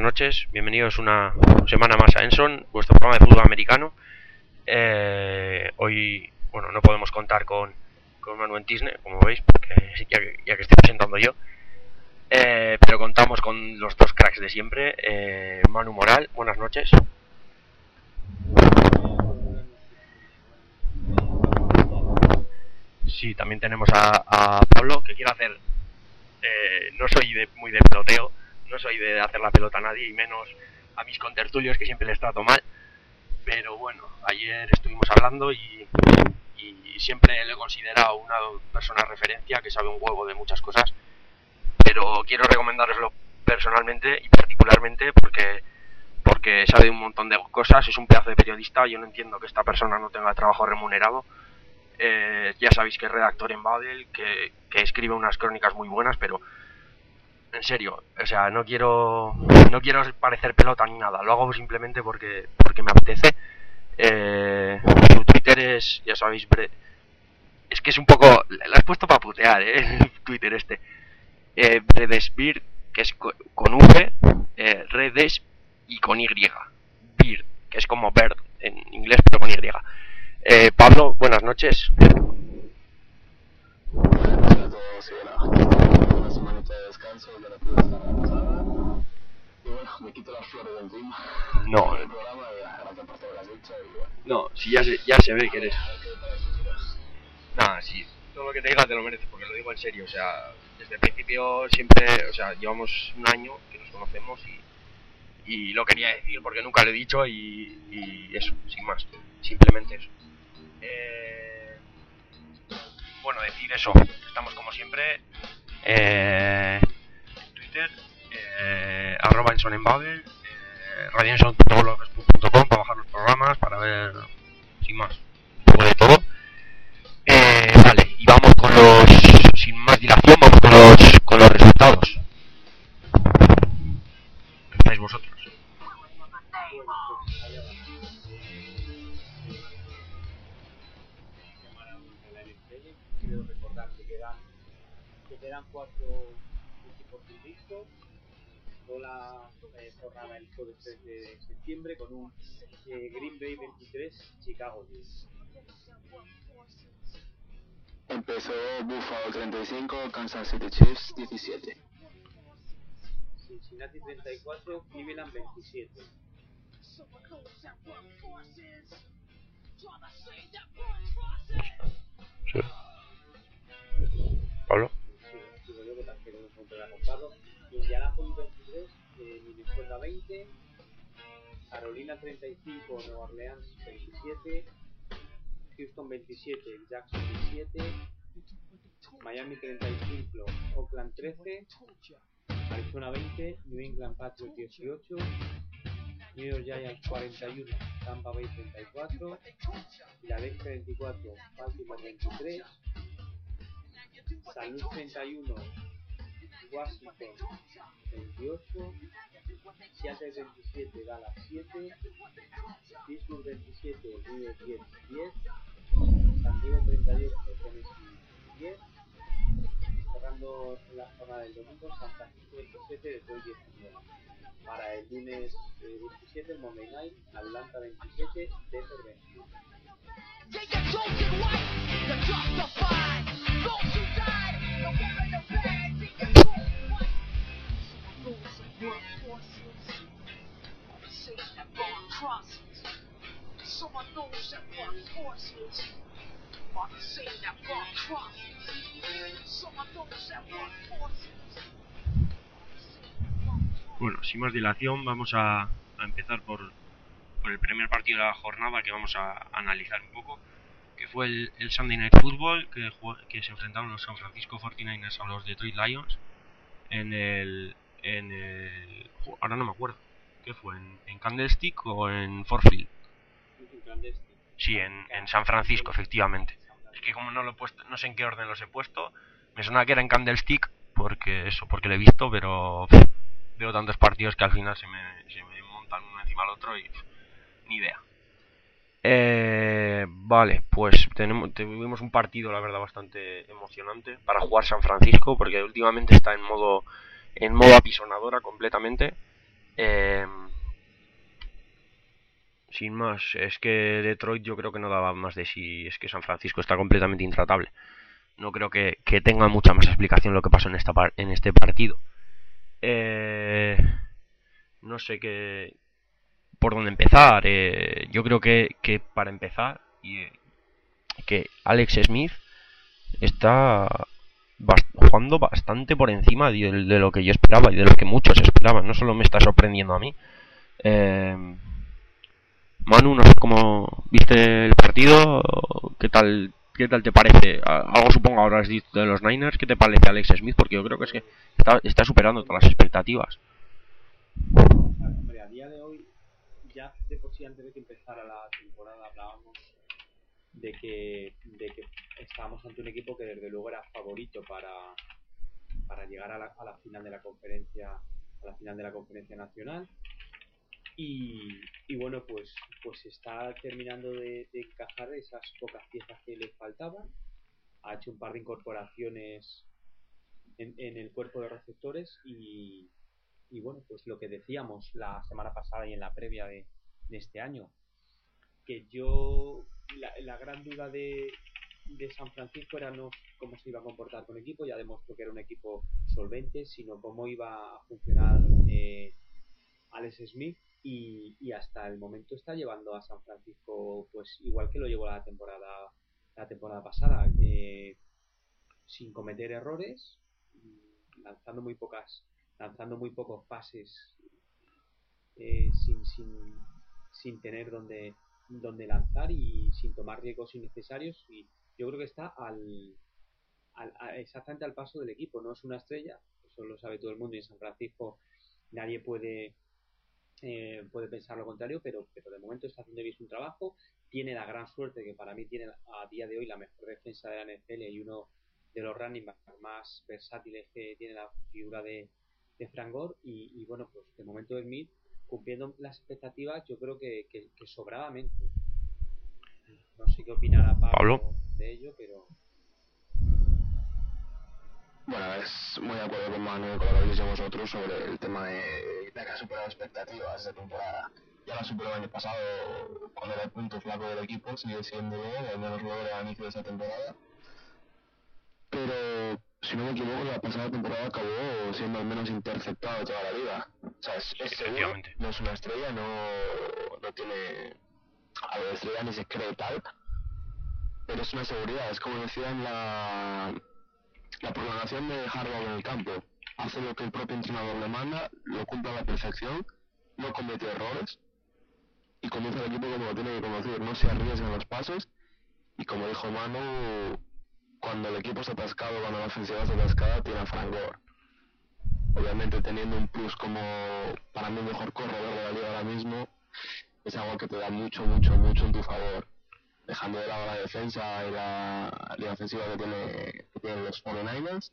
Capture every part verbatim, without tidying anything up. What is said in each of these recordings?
noches, bienvenidos una semana más a Enson, vuestro programa de fútbol americano. Eh, hoy, bueno, no podemos contar con, con Manu en Tisne, como veis, porque ya que, ya que estoy presentando yo. Eh, pero contamos con los dos cracks de siempre. eh, Manu Moral, buenas noches. Sí, también tenemos a, a Pablo, que quiere hacer... Eh, no soy de, muy de peloteo, no soy de hacer la pelota a nadie, y menos a mis contertulios, que siempre les trato mal. Pero bueno, ayer estuvimos hablando y, y siempre le he considerado una persona de referencia que sabe un huevo de muchas cosas. Pero quiero recomendaroslo personalmente y particularmente porque, porque sabe un montón de cosas, es un pedazo de periodista. Yo no entiendo que esta persona no tenga trabajo remunerado. Eh, ya sabéis que es redactor en Babel, que, que escribe unas crónicas muy buenas, pero en serio, o sea, no quiero no quiero parecer pelota ni nada, lo hago simplemente porque porque me apetece. Eh, su Twitter es, ya sabéis, bre, es que es un poco, lo has puesto para putear, eh, el Twitter este. Eh, Bredesbird, que es con, con V, eh, Redes y con Y. Bird, que es como bird en inglés, pero con Y. Eh, Pablo, buenas noches. Hola a todos, y bueno, una semanita de descanso, ya no pude estar la pasada. Y bueno, me quito las flores de encima. No, el programa, ahora que aparte me lo has dicho, y bueno. No, si ya se, ya se ve que eres... Nada, sí, todo lo que te diga te lo mereces, porque lo digo en serio, o sea, desde el principio siempre, o sea, llevamos un año que nos conocemos y, y lo quería decir, porque nunca lo he dicho y, y eso, sin más, simplemente eso. Eh, bueno, decir eso, estamos como siempre, eh, en Twitter, eh, arroba Enson en Babel, eh, radioenson punto blogspot punto com para bajar los programas, para ver, sin más, un poco de todo. Eh, vale, y vamos con los, sin más dilación, vamos con los, con los resultados. ¿Estáis vosotros? Quiero recordar que quedan, que quedan cuatro equipos invictos. Toda la eh, jornada el jueves tres de septiembre con un eh, Green Bay veintitrés, Chicago diez. Empezó Buffalo treinta y cinco, Kansas City Chiefs diecisiete. Cincinnati treinta y cuatro, Cleveland veintisiete. Sí. ¿Pablo? Sí, digo yo que también no se puede contarlo. Indianapolis veintitrés, eh, Minnesota veinte, Carolina treinta y cinco, Nueva Orleans veintisiete, Houston veintisiete, Jackson diecisiete, Miami treinta y cinco, Oakland trece, Arizona veinte, New England Patriots dieciocho, New York Giants cuarenta y uno, Tampa Bay treinta y cuatro, Philadelphia veinticuatro, Baltimore veintitrés, San Luis treinta y uno, Washington veintiocho, Seattle veintisiete, Dallas siete, Pittsburgh veintisiete, New York diez, diez, San Diego treinta y ocho, Tennessee diez, cerrando la jornada del domingo, San Francisco veintisiete, Detroit diecinueve. Para el lunes eh, veintisiete, el Monday Night, Atlanta veintisiete, Denver veintiuno. Bueno, sin más dilación, vamos a, a empezar por, por el primer partido de la jornada que vamos a analizar un poco, que fue el, el Sunday Night Football, que, que se enfrentaron los San Francisco cuarenta y nueve ers a los Detroit Lions en el, en el... ahora no me acuerdo, ¿qué fue? ¿En, en Candlestick o en Ford Field? Sí, en, en San Francisco, efectivamente. Es que como no lo he puesto, no sé en qué orden los he puesto, me suena que era en Candlestick, porque eso, porque lo he visto, pero pff, veo tantos partidos que al final se me, se me montan uno encima del otro y pff, ni idea. Eh, vale, pues tenemos, tuvimos un partido, la verdad, bastante emocionante para jugar San Francisco, porque últimamente está en modo en modo apisonadora completamente. Eh, sin más, es que Detroit yo creo que no daba más de sí, es que San Francisco está completamente intratable. No creo que, que tenga mucha más explicación lo que pasó en, esta par en este partido. Eh, no sé qué por dónde empezar. Eh, yo creo que, que para empezar, y, eh, que Alex Smith está bast jugando bastante por encima de, de lo que yo esperaba y de lo que muchos esperaban. No solo me está sorprendiendo a mí. Eh, Manu, no sé cómo viste el partido, qué tal, qué tal te parece. Algo supongo ahora has dicho de los Niners, ¿qué te parece Alex Smith? Porque yo creo que es que está, está superando todas las expectativas. A ver, hombre, a día de hoy, ya de por sí antes de que empezara la temporada hablábamos de que, de que estábamos ante un equipo que desde luego era favorito para, para llegar a la, a la final de la conferencia, a la final de la conferencia nacional. Y, y bueno, pues, pues está terminando de, de encajar esas pocas piezas que le faltaban. Ha hecho un par de incorporaciones en, en el cuerpo de receptores y, y bueno, pues lo que decíamos la semana pasada y en la previa de, de este año, que yo la, la gran duda de, de San Francisco era no cómo se iba a comportar con el equipo, ya demostró que era un equipo solvente, sino cómo iba a funcionar eh, Alex Smith y, y hasta el momento está llevando a San Francisco pues igual que lo llevó la temporada la temporada pasada, eh, sin cometer errores, lanzando muy pocas lanzando muy pocos pases, eh, sin, sin, sin tener donde, donde lanzar y sin tomar riesgos innecesarios. Y yo creo que está al, al, a, exactamente al paso del equipo. No es una estrella, eso lo sabe todo el mundo y en San Francisco nadie puede eh, puede pensar lo contrario, pero, pero de momento está haciendo bien su trabajo. Tiene la gran suerte que para mí tiene a día de hoy la mejor defensa de la N F L y uno de los running backs más versátiles que tiene la figura de, de Frank Gore. Y, y bueno, pues de momento Smith cumpliendo las expectativas, yo creo que, que, que sobradamente. No sé qué opinará Pablo. Pablo de ello, pero Bueno, es muy de acuerdo con Manu y con lo que habéis dicho vosotros sobre el tema de, de que ha superado expectativas de temporada. Ya la superó el año pasado cuando era el punto flaco del equipo, sigue siendo, al menos luego del inicio de esa temporada. Pero, si no me equivoco, la pasada temporada acabó siendo al menos interceptado toda la vida. O sea, es, es seguro, no es una estrella, no, no tiene a lo de estrella ni se cree tal, pero es una seguridad, es como decían la... La programación de Harbaugh en el campo hace lo que el propio entrenador le manda, lo cumple a la perfección, no comete errores y conduce al equipo como lo tiene que conducir, no se arriesga en los pases y como dijo Manu, cuando el equipo está atascado, cuando la ofensiva está atascada, tiene a Frank Gore. Obviamente teniendo un plus como para mí el mejor corredor de la liga ahora mismo, es algo que te da mucho, mucho, mucho en tu favor. Dejando de lado la defensa y la línea ofensiva que, tiene, que tienen los cuarenta y nueve ers,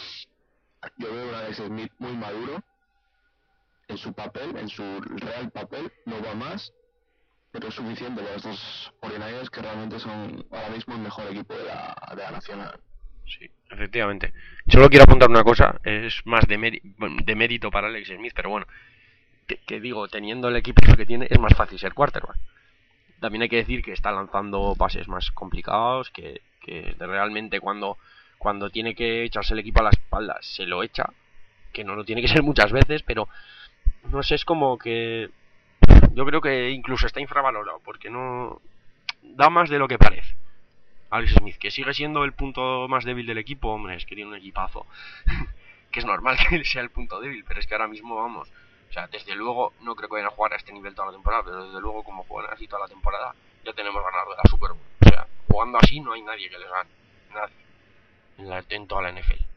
yo veo a Alex Smith muy maduro en su papel, en su real papel, no va más, pero es suficiente para estos cuarenta y nueve ers que realmente son ahora mismo el mejor equipo de la, de la nacional. Sí, efectivamente. Solo quiero apuntar una cosa, es más de, de mérito para Alex Smith, pero bueno, que, que digo, teniendo el equipo que tiene, es más fácil ser quarterback. También hay que decir que está lanzando pases más complicados, que, que realmente cuando, cuando tiene que echarse el equipo a la espalda se lo echa, que no lo tiene que ser muchas veces, pero no sé, es como que yo creo que incluso está infravalorado, porque no da más de lo que parece. Alex Smith, que sigue siendo el punto más débil del equipo, hombre, es que tiene un equipazo, que es normal que sea el punto débil, pero es que ahora mismo vamos, o sea, desde luego no creo que vayan a jugar a este nivel toda la temporada, pero desde luego como juegan así toda la temporada, ya tenemos ganado de la Super Bowl. O sea, jugando así no hay nadie que les gane, nadie, en, la, en toda la N F L.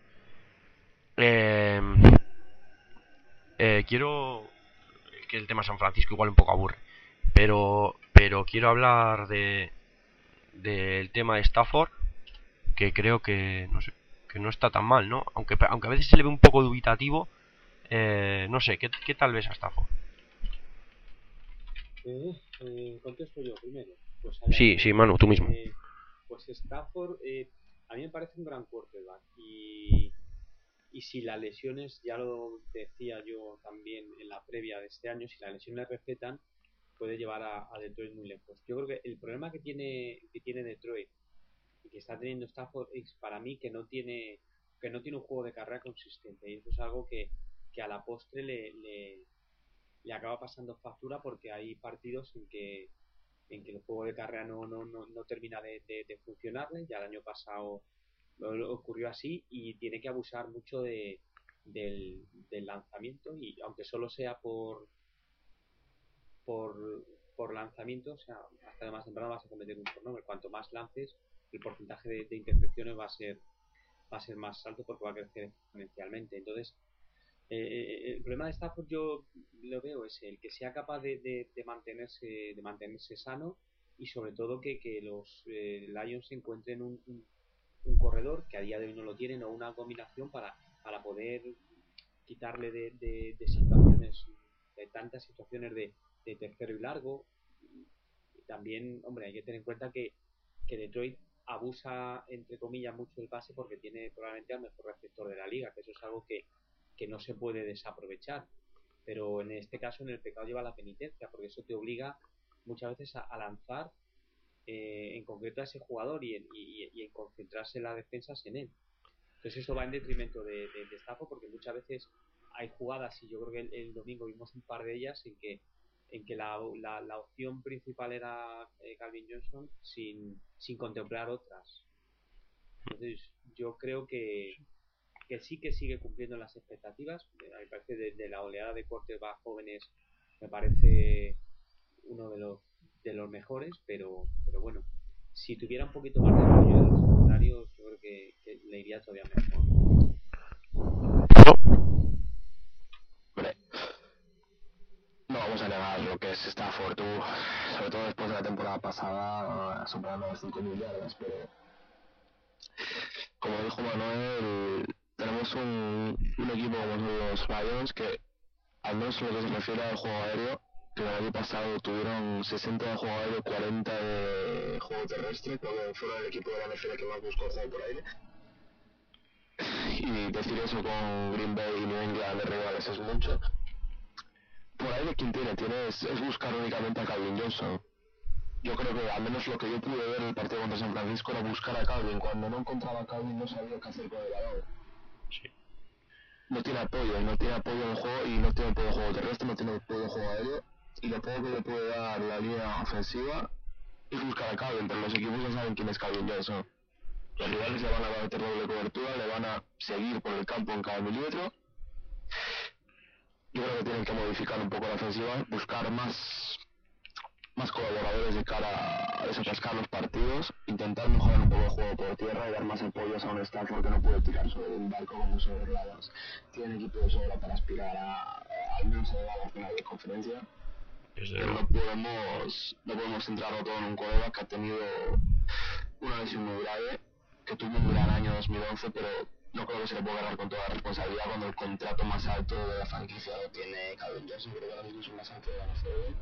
Eh, eh, quiero, es que el tema San Francisco igual un poco aburre, pero, pero quiero hablar de del tema de Stafford, que creo que no sé, que no está tan mal, ¿no? Aunque, aunque a veces se le ve un poco dubitativo, eh, no sé, ¿qué, qué tal ves a Stafford? Eh, eh, contesto yo primero. Pues Sí, sí, Manu, tú mismo. Eh, pues Stafford, eh, a mí me parece un gran quarterback y, y si las lesiones, ya lo decía yo también en la previa de este año, si las lesiones respetan, puede llevar a, a Detroit muy lejos. Yo creo que el problema que tiene que tiene Detroit y que está teniendo Stafford es para mí que no tiene que no tiene un juego de carrera consistente, y eso es algo que, que a la postre le, le, le acaba pasando factura, porque hay partidos en que en que el juego de carrera no, no, no, no termina de, de, de funcionarle. Ya el año pasado lo ocurrió así, y tiene que abusar mucho de, del, del lanzamiento, y aunque solo sea por por, por lanzamiento, o sea, hasta de más temprano vas a cometer un turnover. Cuanto más lances, el porcentaje de, de intercepciones va a ser va a ser más alto, porque va a crecer exponencialmente. Entonces, eh, el problema de Stafford yo lo veo es el que sea capaz de, de, de mantenerse de mantenerse sano, y sobre todo que, que los eh, Lions encuentren un, un, un corredor que a día de hoy no lo tienen, o una combinación para, para poder quitarle de, de, de situaciones, de tantas situaciones de, de tercero y largo. Y también, hombre, hay que tener en cuenta que, que Detroit abusa, entre comillas, mucho el pase, porque tiene probablemente al mejor receptor de la liga, que eso es algo que, que no se puede desaprovechar. Pero en este caso, en el pecado lleva la penitencia, porque eso te obliga muchas veces a, a lanzar eh, en concreto a ese jugador, y en, y, y en concentrarse las defensas en él. Entonces eso va en detrimento de, de, de Stafford, porque muchas veces hay jugadas, y yo creo que el, el domingo vimos un par de ellas, en que en que la, la, la opción principal era eh, Calvin Johnson, sin, sin contemplar otras. Entonces yo creo que, que sí que sigue cumpliendo las expectativas. Me parece de, de la oleada de quarterbacks jóvenes, me parece uno de los de los mejores, pero pero bueno, si tuviera un poquito más de apoyo de los secundarios, yo creo que, que le iría todavía mejor. No vamos a negar lo que es Stafford, tú, sobre todo después de la temporada pasada, superando las cinco mil yardas, pero como dijo Manuel, tenemos un, un equipo como son los Lions, que al menos en lo que se refiere al juego aéreo, que el año pasado tuvieron sesenta de juego aéreo, cuarenta de juego terrestre, cuando fueron el equipo de la N F L que más buscó el juego por aire. Y decir eso con Green Bay y New England de rivales es mucho. Por ahí de quien tiene, tiene es, es buscar únicamente a Calvin Johnson. Yo creo que al menos lo que yo pude ver en el partido contra San Francisco era buscar a Calvin. Cuando no encontraba a Calvin no sabía qué hacer con el balón. Sí. No tiene apoyo, no tiene apoyo en el juego, y no tiene apoyo en juego terrestre, no tiene apoyo en juego aéreo, y lo poco que le puede dar la línea ofensiva es buscar a Calvin, pero los equipos ya saben quién es Calvin Johnson. Los rivales le van a meter doble cobertura, le van a seguir por el campo en cada milímetro. Yo creo que tienen que modificar un poco la ofensiva, buscar más, más colaboradores de cara a desatascar los partidos, intentar mejorar un poco el juego por tierra y dar más apoyos a un Stafford que no puede tirar sobre un barco como sobre lados. Tiene equipo de sobra para aspirar a, a al menos a la final de conferencia. Pero no podemos, no podemos centrarlo todo en un colega que ha tenido una lesión muy grave, que tuvo un gran año dos mil once, pero no creo que se le pueda ganar con toda la responsabilidad cuando el contrato más alto de la franquicia lo tiene Calvin Johnson. Creo que ahora mismo es un más alto de la N F L.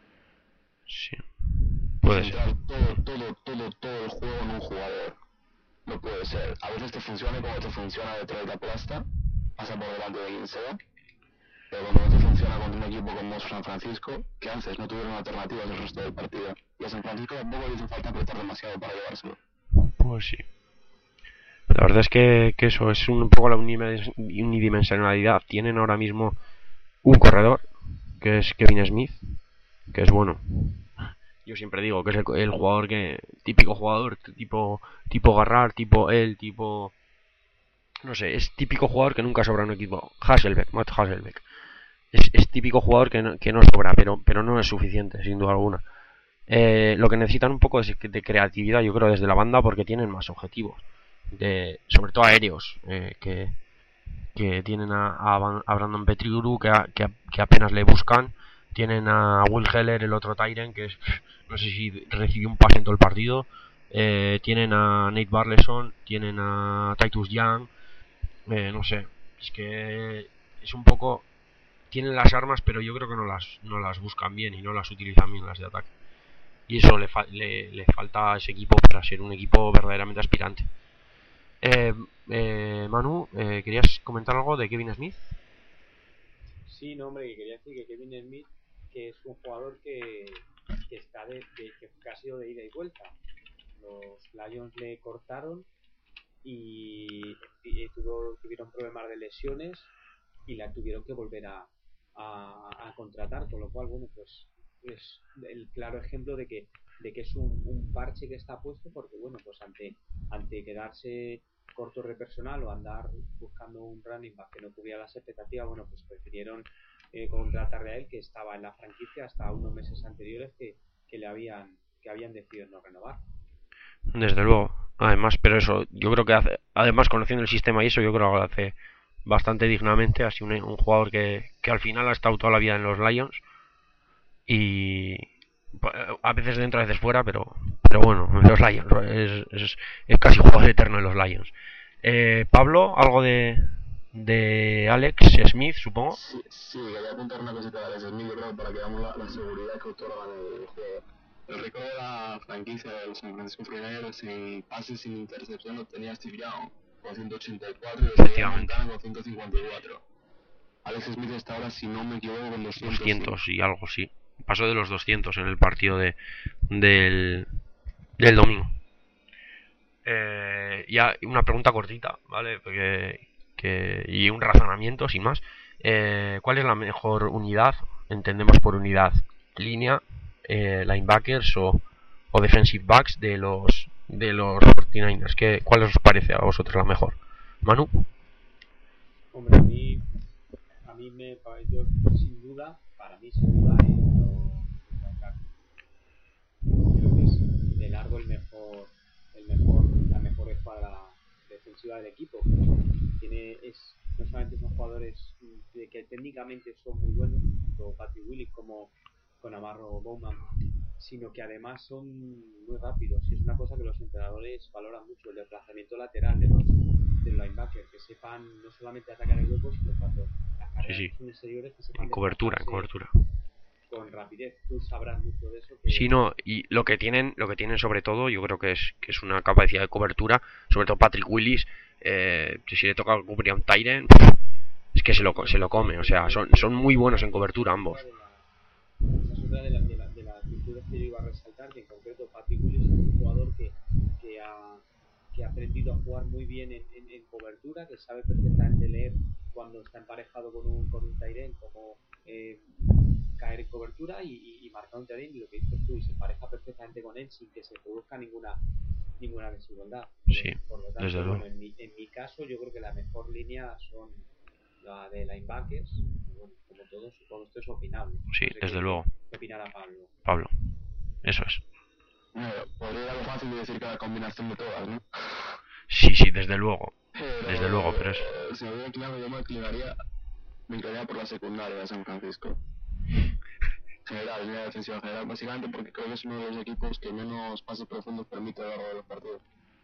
Sí, puede Centrar ser. todo, todo, todo, todo el juego en un jugador. No puede ser. A veces te funciona como te funciona detrás de la plasta, pasa por delante de quien sea. Pero cuando no te funciona contra un equipo como San Francisco, ¿qué haces? No tuvieron alternativas el resto del partido. Y a San Francisco tampoco le hizo falta apretar demasiado para llevárselo. Pues sí. La verdad es que, que eso es un poco la unidimensionalidad. Tienen ahora mismo un corredor, que es Kevin Smith, que es bueno. Yo siempre digo que es el, el jugador que... típico jugador, tipo tipo Garrard, tipo él, tipo... no sé, es típico jugador que nunca sobra en un equipo. Hasselbeck, Matt Hasselbeck. Es, es típico jugador que no, que no sobra, pero, pero no es suficiente, sin duda alguna. Eh, lo que necesitan un poco es de creatividad, yo creo, desde la banda, porque tienen más objetivos. De, sobre todo aéreos, eh, que, que tienen a, a, a Brandon Pettigrew, que, a, que, que apenas le buscan. Tienen a Will Heller, el otro Tyren, que es, no sé si recibió un pase en todo el partido. Eh, tienen a Nate Burleson, tienen a Titus Young. Eh, no sé, es que es un poco... tienen las armas, pero yo creo que no las, no las buscan bien y no las utilizan bien las de ataque. Y eso le, fa le, le falta a ese equipo para ser un equipo verdaderamente aspirante. Eh, eh, Manu, eh, ¿querías comentar algo de Kevin Smith? Sí, no, hombre, que quería decir que Kevin Smith, que es un jugador que, que está de, de que ha sido de ida y vuelta. Los Lions le cortaron y, y tuvo, tuvieron problemas de lesiones y la tuvieron que volver a, a, a contratar, con lo cual, bueno, pues es el claro ejemplo de que de que es un, un parche que está puesto, porque bueno, pues ante ante quedarse corto de personal o andar buscando un running back que no cubría las expectativas, bueno, pues prefirieron eh, contratarle a él, que estaba en la franquicia hasta unos meses anteriores que, que le habían que habían decidido no renovar. Desde luego. Además, pero eso, yo creo que hace, además conociendo el sistema y eso, yo creo que lo hace bastante dignamente. Así un, un jugador que, que al final ha estado toda la vida en los Lions y a veces dentro, a veces fuera, pero pero bueno, en los Lions es, es, es casi jugador eterno en los Lions. Eh, Pablo, algo de de Alex Smith, supongo. Sí, sí, quería apuntar una cosita de Alex Smith, yo creo, para que veamos la, la seguridad que otorgan el juego. El récord de la franquicia de los San Francisco forty-niners en pases sin intercepción lo tenía Steve Young con ciento ochenta y cuatro y Steve Montana con ciento cincuenta y cuatro. Alex Smith está ahora, si no me equivoco, con doscientos. doscientos y algo, sí. Pasó de los doscientos en el partido de del, del domingo. Eh, ya una pregunta cortita, ¿vale? Porque, que, y un razonamiento, sin más. Eh, ¿Cuál es la mejor unidad? Entendemos por unidad línea, eh, linebackers o, o defensive backs de los de los forty-niners. ¿Qué, ¿Cuál os parece a vosotros la mejor? Manu. Hombre, a mí, a mí me yo, sin duda, para mí sin duda, eh, yo, creo que es de largo el mejor, el mejor, la mejor escuadra defensiva del equipo. Tiene, es, no solamente son jugadores de que técnicamente son muy buenos, tanto Patrick Willis como con Navarro Bowman, sino que además son muy rápidos. Y es una cosa que los entrenadores valoran mucho, el desplazamiento lateral de los, de los linebackers, que sepan no solamente atacar el hueco, sino cuando las carreras sí, sí. son exteriores, que sepan en cobertura, en cobertura. Con rapidez. Tú sabrás mucho de eso. Que... Sí, no, y lo que tienen, lo que tienen sobre todo, yo creo que es que es una capacidad de cobertura, sobre todo Patrick Willis, eh, que si le toca cubrir a un Tyrant, es que se lo, se lo come, o sea, son, son muy buenos en cobertura ambos. Esa es una de las de la, de la virtudes que yo iba a resaltar, que en concreto Patrick Willis es un jugador que, que, ha, que ha aprendido a jugar muy bien en, en, en cobertura, que sabe perfectamente leer cuando está emparejado con un, con un Tyrant, como eh, caer en cobertura y, y, y marcar un Tyrant, y lo que dices tú, y se empareja perfectamente con él sin que se produzca ninguna ninguna desigualdad. Sí, por lo tanto, desde luego. Bueno, en, mi, en mi caso, yo creo que la mejor línea son la de linebackers. Bueno, como todo, supongo que esto es opinable. Sí, no sé desde qué, luego. ¿Qué opinará Pablo? Pablo, eso es. Bueno, podría ser algo fácil de decir que la combinación de todas, ¿no? Sí, sí, desde luego. Pero, desde luego, pero es... Si me voy a inclinar, yo me inclinaría, me inclinaría por la secundaria de San Francisco. General, línea defensiva general, básicamente porque creo que es uno de los equipos que menos pases profundos permite a lo largo de los partidos.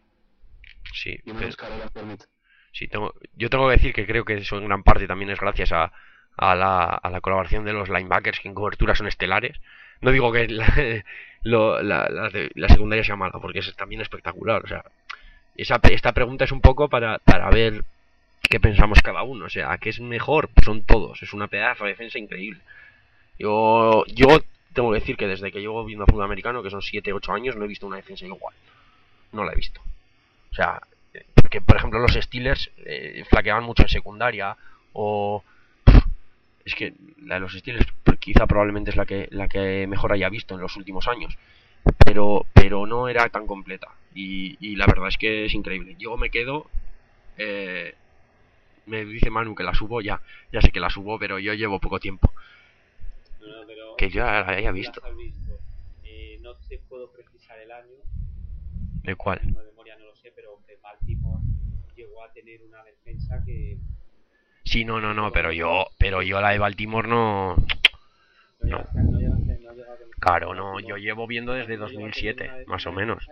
Sí, y menos pero... carreras permite. Sí, tengo, yo tengo que decir que creo que eso en gran parte también es gracias a, a, la, a la colaboración de los linebackers, que en cobertura son estelares. No digo que la, lo, la, la, la secundaria sea mala, porque es también espectacular. O sea, esa, esta pregunta es un poco para, para ver qué pensamos cada uno. O sea, ¿qué es mejor? Pues son todos. Es una pedazo de defensa increíble. Yo, yo tengo que decir que desde que llevo viendo fútbol americano, que son siete ocho años, no he visto una defensa igual. No la he visto. O sea, porque por ejemplo los Steelers eh, flaqueaban mucho en secundaria, o es que la de los Steelers quizá probablemente es la que la que mejor haya visto en los últimos años, pero pero no era tan completa, y, y la verdad es que es increíble. Yo me quedo, eh, me dice Manu que la subo, ya ya sé que la subo, pero yo llevo poco tiempo. No, no, pero que yo la haya visto. visto. Eh, no te puedo precisar el año. ¿De cuál? De memoria no lo sé, pero que Baltimore llegó a tener una defensa que... Sí, no, no, no, pero yo, pero yo la de Baltimore no... No. Claro, no, yo llevo viendo desde dos mil siete, más o menos.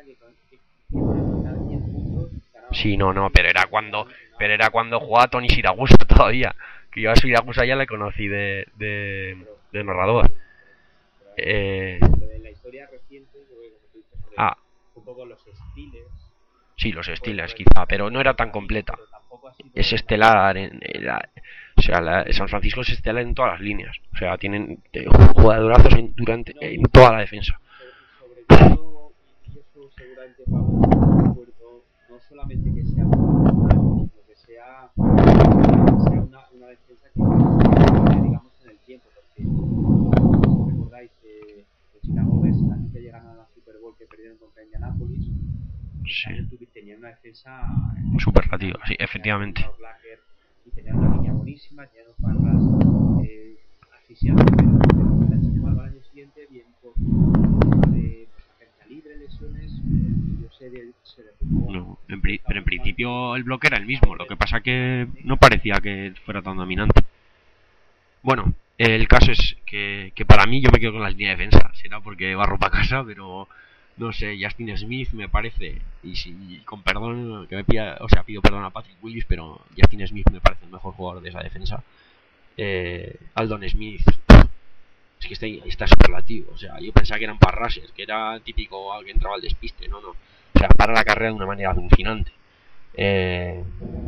Sí, no, no, pero era cuando, pero era cuando jugaba Tony Siragusa todavía. Que yo a Siragusa ya le conocí de, de, de narrador. Eh... En la historia reciente, yo creo que como tú dices, ah. un poco los Steelers. Sí, los Steelers quizá, pero no era tan completa. Es estelar en, en la, o sea, la, San Francisco es estelar en todas las líneas. O sea, tienen eh, jugadorazos en, durante en toda la defensa. Sobre todo, y eso seguramente va a de acuerdo, no solamente que sea sino que sea, que sea una, una defensa que digamos en el tiempo, porque si recordáis que los Chicago Bears, la que llegan a la Super Bowl que perdieron contra Indianapolis, sí, tenían una defensa superlativa, sí, efectivamente. Y tenían una línea buenísima, tenían unos barras eh, asfixiantes, pero, pero la sin embargo al año siguiente, bien por de agencia libre, lesiones, yo sé de, se no, en pri pero en principio el bloque era el mismo, lo que pasa que no parecía que fuera tan dominante. Bueno, el caso es que, que para mí yo me quedo con la línea de defensa, será porque barro para casa, pero no sé, Justin Smith me parece, y si con perdón, que me pida, o sea, pido perdón a Patrick Willis, pero Justin Smith me parece el mejor jugador de esa defensa. Eh, Aldon Smith, es que está, está superlativo, o sea, yo pensaba que eran parrasers, que era típico que entraba al despiste, no, no, o sea, para la carrera de una manera alucinante. Eh,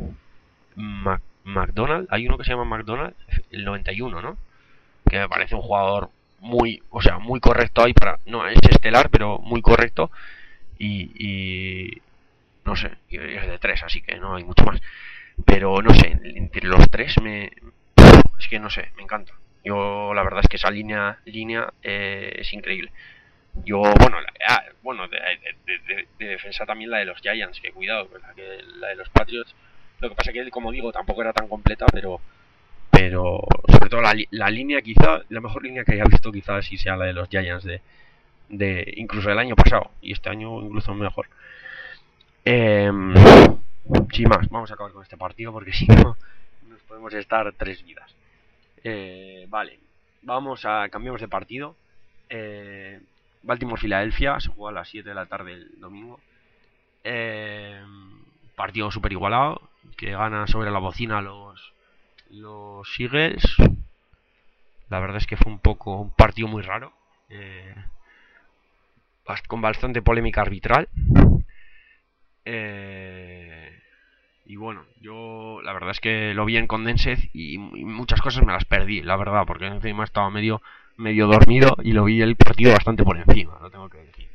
Mac McDonald, hay uno que se llama McDonald, el noventa y uno, ¿no? Que me parece un jugador muy, o sea, muy correcto ahí para, no es estelar, pero muy correcto y, y no sé, es de tres, así que no hay mucho más, pero no sé, entre los tres me, es que no sé, me encanta. Yo la verdad es que esa línea línea eh, es increíble. Yo, bueno, la, ah, bueno de, de, de, de defensa también la de los Giants, que cuidado, la, que, la de los Patriots. Lo que pasa es que, como digo, tampoco era tan completa, pero pero sobre todo la, la línea, quizá la mejor línea que haya visto quizás sí sea la de los Giants de, de incluso del año pasado, y este año incluso mejor. Eh, sin más, vamos a acabar con este partido porque si no nos podemos estar tres vidas. Eh, vale, vamos a cambiamos de partido. Eh, Baltimore-Filadelfia se juega a las siete de la tarde el domingo. Eh, partido súper igualado, que gana sobre la bocina los los Eagles. La verdad es que fue un poco un partido muy raro, eh, con bastante polémica arbitral. Eh, y bueno, yo la verdad es que lo vi en Condensed y, y muchas cosas me las perdí, la verdad, porque encima estaba medio medio dormido y lo vi el partido bastante por encima, lo tengo que decir.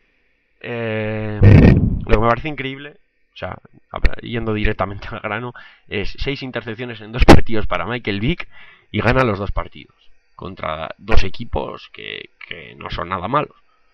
Eh, lo que me parece increíble, o sea, yendo directamente al grano, es seis intercepciones en dos partidos para Michael Vick y gana los dos partidos contra dos equipos que, que no son nada malos.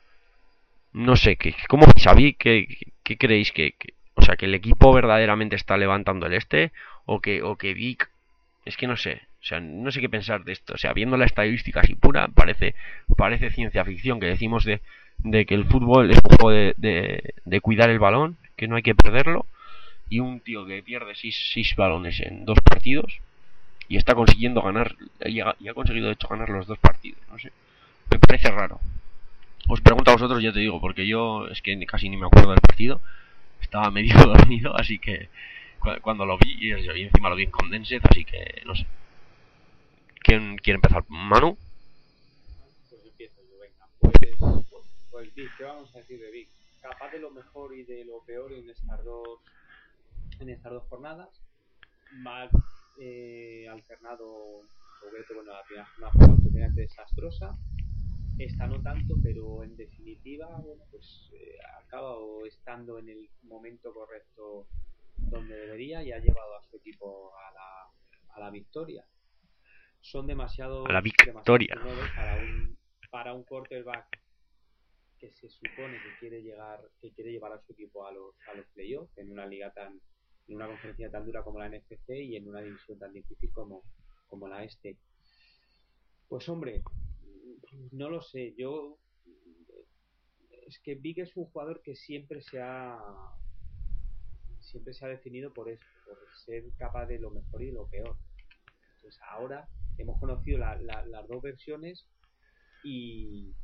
No sé, ¿qué, ¿cómo sabí? ¿Qué, qué creéis que, que, o sea, que el equipo verdaderamente está levantando el este o que, o que Vick, es que no sé, o sea, no sé qué pensar de esto. O sea, viendo la estadística así pura, parece, parece ciencia ficción que decimos de, de que el fútbol es un juego de, de, de cuidar el balón, que no hay que perderlo, y un tío que pierde seis balones en dos partidos y está consiguiendo ganar, y ha, y ha conseguido de hecho ganar los dos partidos, no sé, me parece raro. Os pregunto a vosotros, ya te digo, porque yo es que casi ni me acuerdo del partido, estaba medio dormido, así que cuando lo vi, y encima lo vi en Condensed, así que no sé. ¿Quién quiere empezar? ¿Manu? Pues empiezo yo, venga. Pues, pues Vic, ¿qué vamos a decir de Vic? Capaz de lo mejor y de lo peor en estas dos en estas dos jornadas. Más eh, alternado, sobre bueno, la primera jornada fue absolutamente desastrosa. Esta no tanto, pero en definitiva, bueno, pues eh, ha acabado estando en el momento correcto donde debería y ha llevado a su equipo a la, a la victoria. Son demasiados, a la victoria demasiados para un para un quarterback que se supone que quiere llegar, que quiere llevar a su equipo a los a los playoffs en una liga tan, en una conferencia tan dura como la N F C y en una división tan difícil como como la este. Pues hombre, no lo sé, yo es que Vic es un jugador que siempre se ha siempre se ha definido por eso, por ser capaz de lo mejor y lo peor. Entonces ahora hemos conocido la, la, las dos versiones y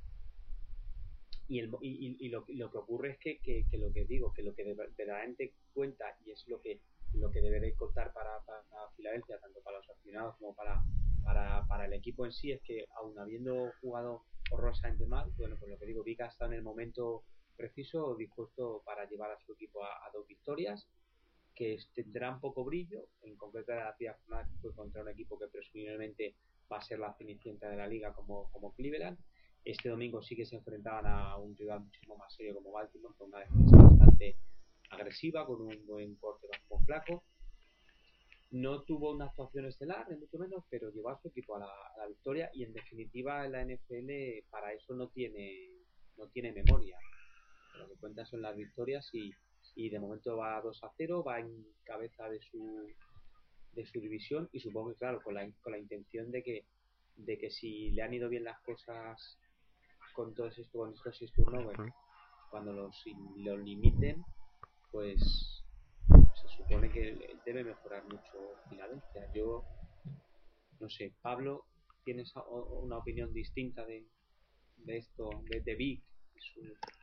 y, el, y, y, lo, y lo que ocurre es que, que, que lo que digo, que lo que verdaderamente cuenta y es lo que lo que debería contar para, para Filadelfia, tanto para los aficionados como para, para, para el equipo en sí, es que aun habiendo jugado horrorosamente mal, bueno, pues lo que digo, Vic ha estado en el momento preciso, dispuesto para llevar a su equipo a, a dos victorias, que tendrán poco brillo. En concreto la primera jornada fue contra un equipo que presumiblemente va a ser la cenicienta de la liga como, como Cleveland. Este domingo sí que se enfrentaban a un rival muchísimo más serio como Baltimore, con una defensa bastante agresiva, con un buen corte bajo flaco. No tuvo una actuación estelar, ni mucho menos, pero llevó a su equipo a la, a la victoria, y en definitiva la N F L para eso no tiene no tiene memoria. Lo que cuenta son las victorias, y, y de momento va dos a cero, va en cabeza de su de su división, y supongo que claro, con la, con la intención de que de que si le han ido bien las cosas con todos estos, con estos seis turnovers, cuando los, los limiten, pues se supone que debe mejorar mucho Filadelfia. Yo no sé, Pablo, ¿tienes una opinión distinta de, de esto, de, de Vic? Su...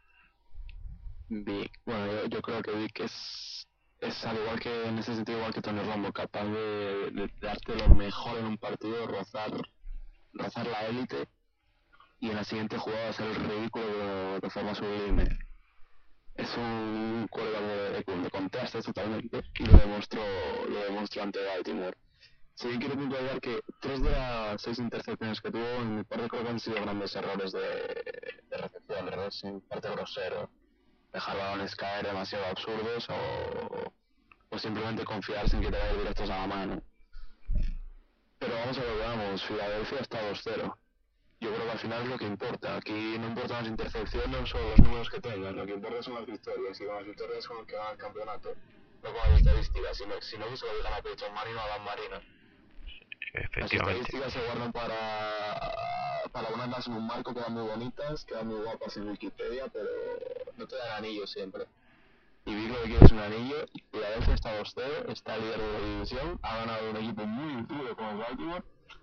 Vic, bueno, yo, yo creo que Vic es, es al igual que en ese sentido, igual que Tony Romo, capaz de, de darte lo mejor en un partido, rozar, rozar la élite, y en la siguiente jugada hacer el ridículo de, de forma sublime. Es un quarterback de, de contrastes totalmente, y lo demostró, lo demostró ante Baltimore. Si bien quiero puntualizar que tres de las seis intercepciones que tuvo, en mi parte creo que han sido grandes errores de, de recepción, errores en parte grosero, dejar balones caer demasiado absurdos, o, o simplemente confiarse en que te vayan directos a la mano. Pero vamos a ver, vamos, Filadelfia está dos cero. Yo creo que al final es lo que importa. Aquí no importan las intercepciones o los números que tengan, lo que importa son las victorias, y con las victorias son los que ganan el campeonato, no con las estadísticas. Si no, si no, se lo digan a Peyton Manning o a Dan Marino. Las estadísticas se guardan para, para ponerlas en un marco, quedan muy bonitas, quedan muy guapas en Wikipedia, pero no te dan anillo siempre. Y vi lo que quiere es un anillo, y Filadelfia está dos cero, está líder de la división, ha ganado un equipo muy duro como el Baltimore,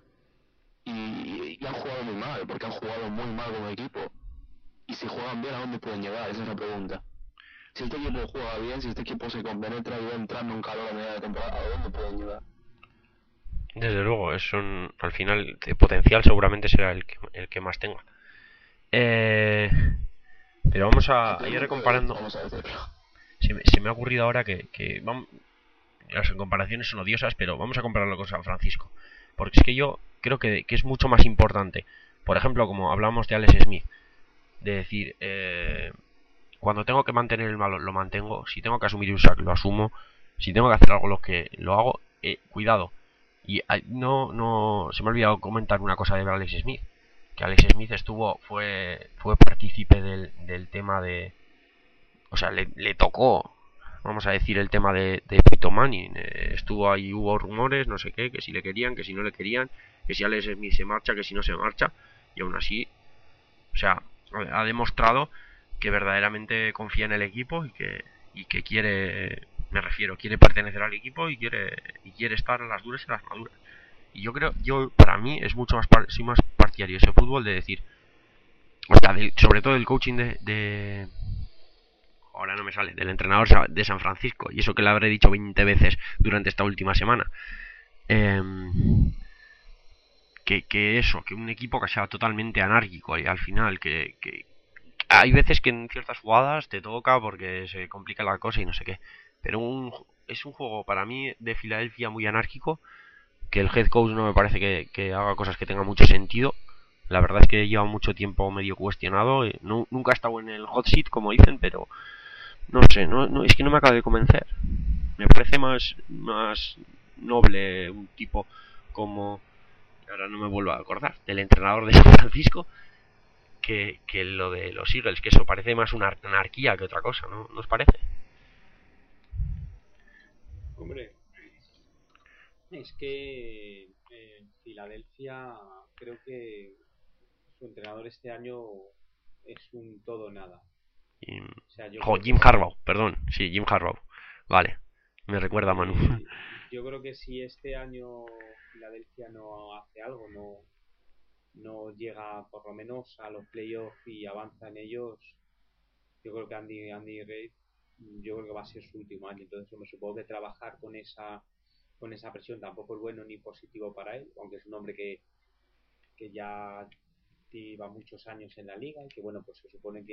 y, y han jugado muy mal, porque han jugado muy mal como equipo. Y si juegan bien, ¿a dónde pueden llegar? Esa es la pregunta. Si este equipo juega bien, si este equipo se compenetra y va entrando en calor a medida de temporada, ¿a dónde pueden llegar? Desde luego, es un, al final de potencial seguramente será el que, el que más tenga. Eh, pero vamos a, a ir comparando. Vamos a se, me, se me ha ocurrido ahora que, que vamos, las comparaciones son odiosas, pero vamos a compararlo con San Francisco. Porque es que yo creo que, que es mucho más importante. Por ejemplo, como hablamos de Alex Smith, de decir, eh, cuando tengo que mantener el balón, lo mantengo. Si tengo que asumir un sack, lo asumo. Si tengo que hacer algo, lo que lo hago. Eh, cuidado. Y no, no, se me ha olvidado comentar una cosa de Alex Smith. Que Alex Smith estuvo, fue, fue partícipe del, del tema de, o sea, le, le tocó, vamos a decir, el tema de, de Peyton Manning. Eh, estuvo ahí, hubo rumores, no sé qué, que si le querían, que si no le querían, que si Alex Smith se marcha, que si no se marcha. Y aún así, o sea, ha demostrado que verdaderamente confía en el equipo y que, y que quiere, me refiero, quiere pertenecer al equipo y quiere, y quiere estar en las duras y en las maduras. Y yo creo, yo para mí es mucho más, soy más partidario ese fútbol de decir, o sea, de, sobre todo el coaching de, de, ahora no me sale, del entrenador de San Francisco, y eso que le habré dicho veinte veces durante esta última semana. Eh, que, que eso, que un equipo que sea totalmente anárquico y al final que, que hay veces que en ciertas jugadas te toca porque se complica la cosa y no sé qué, pero un, es un juego para mí de Filadelfia muy anárquico, que el head coach no me parece que, que haga cosas que tengan mucho sentido. La verdad es que lleva mucho tiempo medio cuestionado, no, nunca ha estado en el hot seat como dicen, pero no sé, no, no, es que no me acaba de convencer. Me parece más, más noble un tipo como, ahora no me vuelvo a acordar, del entrenador de San Francisco, que, que lo de los Eagles, que eso parece más una anarquía que otra cosa, ¿no? ¿No os parece? Hombre, es que en Filadelfia creo que su entrenador este año es un todo nada. Jim, o sea, jo, Jim Harbaugh, perdón, sí, Jim Harbaugh. Vale, me recuerda a Manu. Eh, yo creo que si este año Filadelfia no hace algo, no, no llega por lo menos a los playoffs y avanza en ellos, yo creo que Andy, Andy Reid, yo creo que va a ser su último año. Entonces me supongo que trabajar con esa con esa presión tampoco es bueno ni positivo para él, aunque es un hombre que, que ya lleva muchos años en la liga y que bueno, pues se supone que,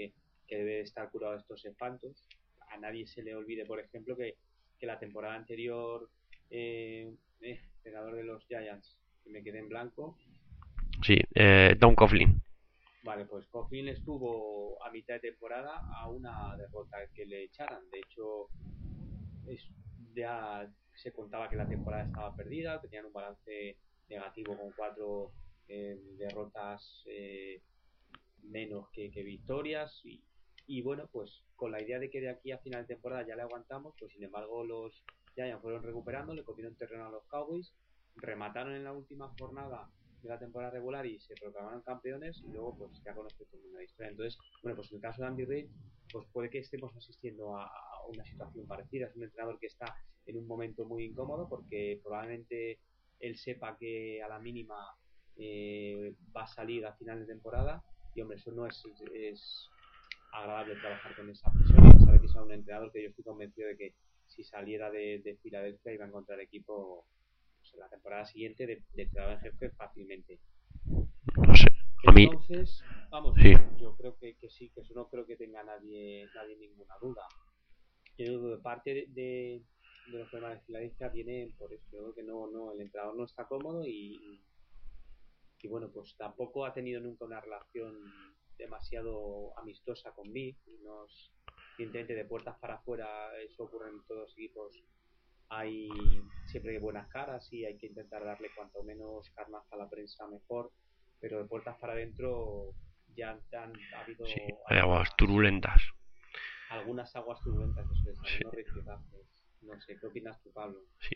que debe estar curado de estos espantos. A nadie se le olvide, por ejemplo, que, que la temporada anterior, eh, eh, entrenador de los Giants, que me quedé en blanco. Sí, eh, Tom Coughlin. Vale, pues Coughlin estuvo a mitad de temporada a una derrota que le echaran. De hecho, es, ya se contaba que la temporada estaba perdida, tenían un balance negativo con cuatro eh, derrotas eh, menos que, que victorias y, y bueno, pues con la idea de que de aquí a final de temporada ya le aguantamos, pues sin embargo los Giants fueron recuperando, le cogieron terreno a los Cowboys, remataron en la última jornada de la temporada regular y se proclamaron campeones y luego pues ya conoce todo el mundo la historia. Entonces, bueno, pues en el caso de Andy Reid, pues puede que estemos asistiendo a, a una situación parecida. Es un entrenador que está en un momento muy incómodo porque probablemente él sepa que a la mínima eh, va a salir a final de temporada y hombre, eso no es, es agradable trabajar con esa presión, a pesar de que sea un entrenador que yo estoy convencido de que si saliera de, de Filadelfia iba a encontrar equipo pues, en la temporada siguiente de, de entrenador en jefe fácilmente. No sé, a mí... Entonces, vamos, sí. yo creo que, que sí, que eso no creo que tenga nadie, nadie ninguna duda. Yo de parte de, de, de los problemas de Filadelfia viene por eso, yo creo que no, no, el entrenador no está cómodo y, y bueno, pues tampoco ha tenido nunca una relación demasiado amistosa con Vic, nos evidentemente de puertas para afuera, eso ocurre en todos los equipos, hay siempre buenas caras y hay que intentar darle cuanto menos carnaza a la prensa mejor, pero de puertas para adentro ya han, han ha habido sí, hay aguas turbulentas, algunas aguas turbulentas, eso es, algunos sí. rifirrafes. No sé, ¿qué opinas tú, Pablo? Sí.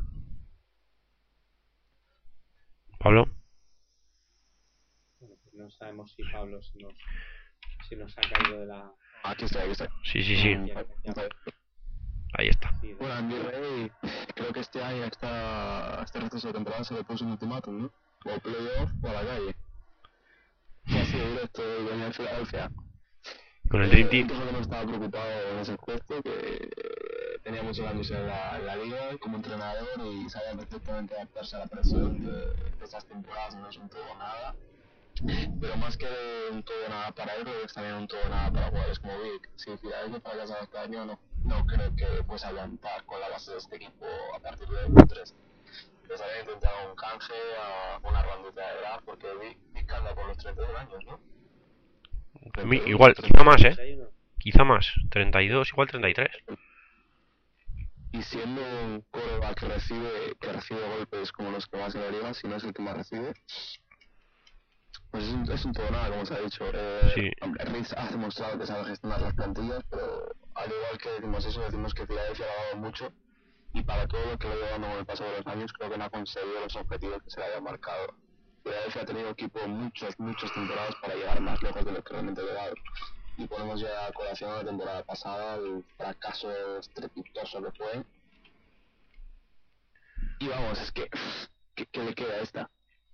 ¿Pablo? Bueno, pues no sabemos si Pablo se nos, se nos ha caído de la... Aquí está, aquí está. Sí, sí, sí. Ya, ya, ya. Ahí está. Sí, de- Bueno, Andy Reid, creo que este año, esta, este resto de temporada se le puso un ultimátum, ¿no? O playoff o a la calle. Ya ha sido directo el dueño de Filadelfia. Con el Dream Eh, Team. dijo que no estaba preocupado en ese aspecto, que eh, tenía muchos años en la, en la liga como entrenador y sabía perfectamente adaptarse a la presión de, de esas temporadas, no es un todo o nada. Pero más que un todo o nada para él, es también un todo o nada para jugadores como Vic. Si Filadelfia fracasa este año, no, no creo que pueda aguantar con la base de este equipo a partir de dos tres. Les había intentado un canje a una rondita de edad, porque Vic, Vic anda por los treinta y dos años, ¿no? Mi, igual, quizá más, ¿eh? Quizá más. treinta y dos, igual treinta y tres. Y siendo un quarterback que recibe, que recibe golpes como los que más en la liga, si no es el que más recibe, pues es un, es un todo nada, como se ha dicho. Eh, Sí. Reid ha demostrado que sabe gestionar las plantillas, pero al igual que decimos eso, decimos que Filadelfia le ha dado mucho, y para todo lo que le ha dado con el paso de los años, creo que no ha conseguido los objetivos que se le habían marcado. Filadelfia ha tenido equipo muchas, muchas temporadas para llegar más lejos de lo que realmente le ha dado. Y ponemos ya a colación a la temporada pasada, el fracaso estrepitoso que fue. Y vamos, es que, ¿qué, qué le queda a esta?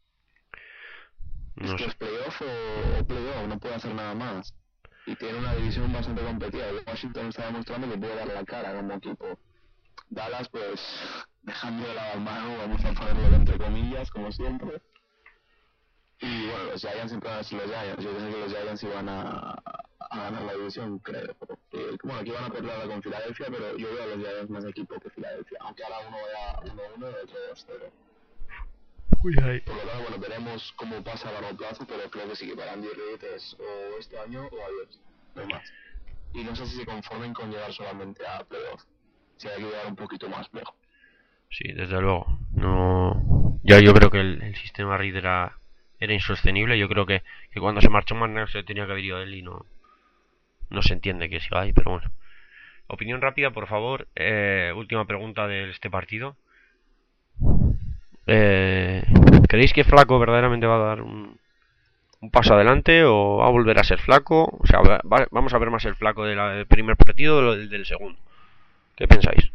No es que sé. es playoff o, o playoff, no puede hacer nada más. Y tiene una división bastante competida. Washington está demostrando que puede dar la cara como equipo. Dallas, pues, dejando de lado al mago, vamos a ponerlo entre comillas, como siempre. Y bueno, los Giants siempre van a ser los Giants. Yo pensé que los Giants iban a, a ganar la división, creo. Eh, bueno, aquí van a pelear con Filadelfia, pero yo veo a los Giants más equipo que Filadelfia. Aunque ahora uno vaya uno uno y el otro dos cero. Uy, ay. Por lo tanto, bueno, veremos cómo pasa a largo plazo, pero creo que sí que para Andy Reid es o este año o adiós, no hay más. Y no sé si se conformen con llegar solamente a playoff, si hay que llegar un poquito más lejos. Sí, desde luego. No. Ya yo creo que el, el sistema Reid era, era insostenible. Yo creo que, que cuando se marchó Manner se tenía que haber ido él y no, no se entiende que siga ahí, pero bueno. Opinión rápida, por favor. Eh, última pregunta de este partido. Eh, ¿Creéis que Flaco verdaderamente va a dar un, un paso adelante o va a volver a ser Flaco? O sea, va, va, vamos a ver más el Flaco del, del primer partido o del, del segundo. ¿Qué pensáis?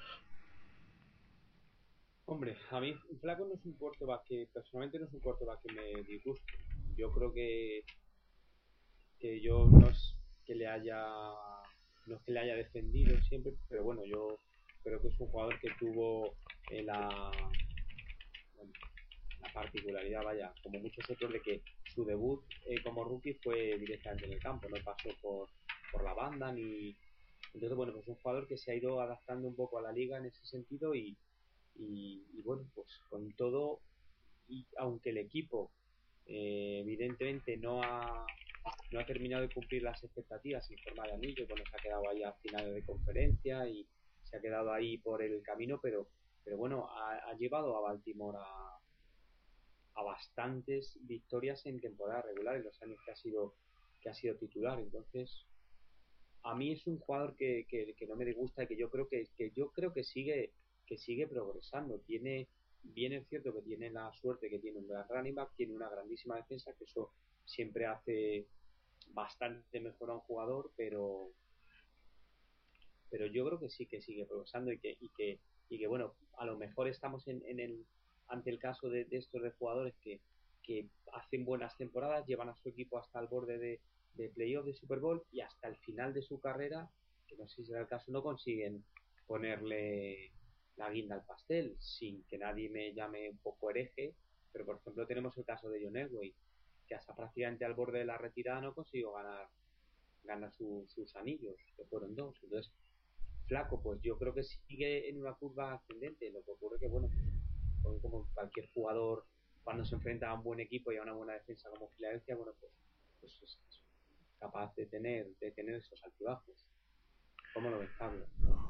Hombre, a mí Flaco no es un quarterback que, personalmente no es un quarterback que me disguste. Yo creo que que yo no es que le haya no es que le haya defendido siempre, pero bueno, yo creo que es un jugador que tuvo eh, la bueno, la particularidad, vaya, como muchos otros, de que su debut eh, como rookie fue directamente en el campo, no pasó por por la banda, ni... Entonces, bueno, pues es un jugador que se ha ido adaptando un poco a la liga en ese sentido y, y, y bueno, pues con todo, y aunque el equipo eh, evidentemente no ha, no ha terminado de cumplir las expectativas en forma de anillo, bueno, se ha quedado ahí a finales de conferencia y se ha quedado ahí por el camino, pero, pero bueno, ha, ha llevado a Baltimore a, a bastantes victorias en temporada regular en los años que ha sido que ha sido titular. Entonces, a mí es un jugador que, que, que no me disgusta y que yo creo que, que yo creo que sigue que sigue progresando. Tiene, bien es cierto que tiene la suerte que tiene un gran running back, tiene una grandísima defensa, que eso siempre hace bastante mejor a un jugador, pero pero yo creo que sí que sigue progresando y que y que, y que bueno, a lo mejor estamos en, en el ante el caso de, de estos de jugadores que, que hacen buenas temporadas, llevan a su equipo hasta el borde de, de playoff de Super Bowl y hasta el final de su carrera, que no sé si será el caso, no consiguen ponerle la guinda al pastel, sin que nadie me llame un poco hereje, pero por ejemplo tenemos el caso de John Elway, que hasta prácticamente al borde de la retirada no consiguió ganar, ganar su, sus anillos, que fueron dos. Entonces, Flaco, pues yo creo que sigue en una curva ascendente. Lo que ocurre que, bueno, pues, como cualquier jugador, cuando se enfrenta a un buen equipo y a una buena defensa como Filadelfia, bueno, pues, pues es capaz de tener, de tener esos altibajos. ¿Cómo lo ves, Pablo?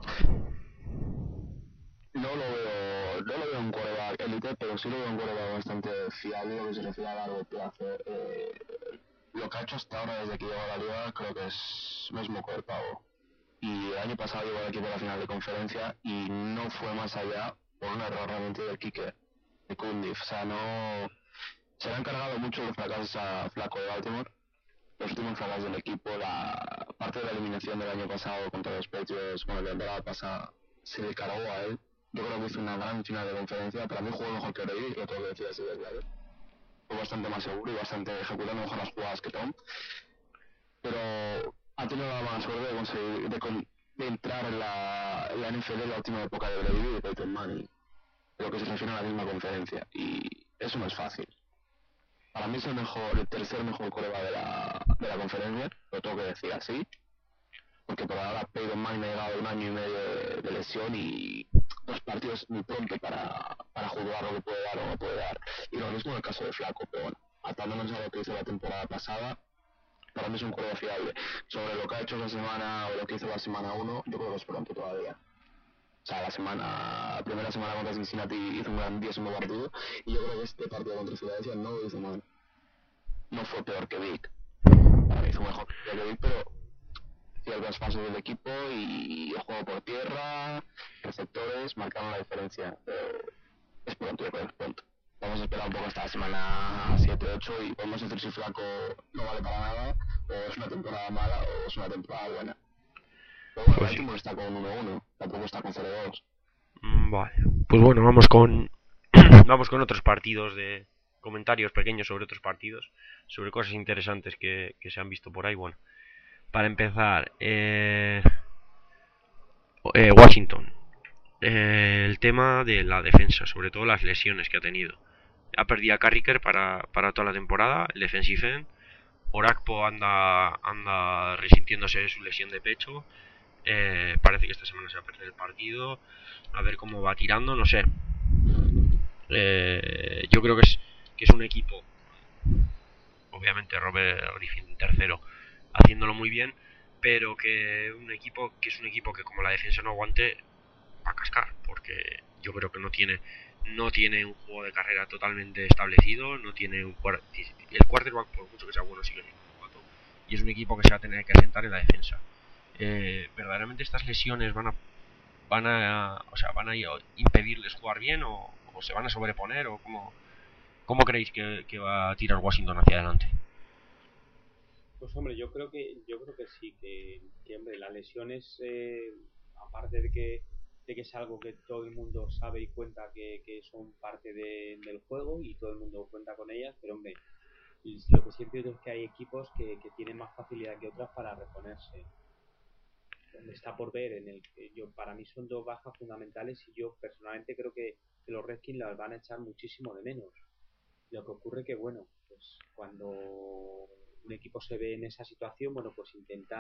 No lo veo, no lo veo un quarterback élite, pero sí lo veo un quarterback bastante fiable, lo que se refiere a largo plazo. Eh, lo que ha hecho hasta ahora desde que llegó a la liga creo que es mismo el pavo. Y el año pasado llegó al equipo a la final de conferencia y no fue más allá por un error realmente del kicker, de Cundiff. O sea, no... Se le han cargado mucho los fracasos a Flaco de Baltimore, los últimos fracasos del equipo, la parte de la eliminación del año pasado contra los Patriots, bueno, la temporada pasada, se le cargó a él. Yo creo que hizo una gran final de conferencia, para mí jugó mejor que Brady, lo tengo que decir así de claro. Fue bastante más seguro y bastante ejecutando mejor las jugadas que Tom, pero ha tenido la mala suerte de conseguir, de, con, de entrar en la, en la N F L en la última época de Brady y de Peyton Manning, lo que se refiere a la misma conferencia, y eso no es fácil. Para mí es el mejor, el tercer mejor coreback de la, de la conferencia, lo tengo que decir así, porque por ahora Peyton Manning ha llegado un año y medio de, de lesión y dos partidos muy pronto para, para juzgar lo que puede dar o no puede dar. Y lo mismo en el caso de Flaco, pero bueno, atándonos a lo que hizo la temporada pasada, para mí es un coreback fiable. Sobre lo que ha hecho esa semana o lo que hizo la semana uno, yo creo que es pronto todavía. O sea, la semana, la primera semana contra Cincinnati hizo un grandísimo partido y yo creo que este partido contra Filadelfia no lo hizo mal. No fue peor que Vic. Para mí hizo mejor que Vic, pero ciertas fases del equipo y el juego por tierra, receptores, marcaron la diferencia. Pero es pronto, yo creo que es pronto. Vamos a esperar un poco hasta la semana siete ocho y podemos decir si Flaco no vale para nada, o es una temporada mala o es una temporada buena. Pero bueno, Pues el sí. último está con uno uno, tampoco está con cero dos. Mm, Vale. Pues bueno, vamos con vamos con otros partidos de comentarios pequeños sobre otros partidos, sobre cosas interesantes que, que se han visto por ahí. Bueno, para empezar, eh, eh, Washington. Eh, el tema de la defensa, sobre todo las lesiones que ha tenido. Ha perdido a Carricker para, para toda la temporada, el defensive end. Orakpo anda, anda resintiéndose de su lesión de pecho. Eh, parece que esta semana se va a perder el partido. A ver cómo va tirando, no sé. Eh, yo creo que es, que es un equipo, obviamente Robert Griffin tercero, haciéndolo muy bien, pero que un equipo que es un equipo que como la defensa no aguante, va a cascar, porque yo creo que no tiene no tiene un juego de carrera totalmente establecido, no tiene un el quarterback, por mucho que sea bueno, sigue siendo un novato, y es un equipo que se va a tener que asentar en la defensa. Eh, verdaderamente estas lesiones van a van a o sea van a impedirles jugar bien o, o se van a sobreponer o cómo cómo creéis que, que va a tirar Washington hacia adelante. Pues hombre, yo creo que yo creo que sí, que, que hombre, las lesiones, eh, aparte de que de que es algo que todo el mundo sabe y cuenta que, que son parte de, del juego y todo el mundo cuenta con ellas, pero hombre, y lo que siento es que hay equipos que, que tienen más facilidad que otras para reponerse. Está por ver, en el que yo para mí son dos bajas fundamentales y yo personalmente creo que, que los Redskins las van a echar muchísimo de menos. Lo que ocurre que, bueno, pues cuando un equipo se ve en esa situación, bueno, pues intenta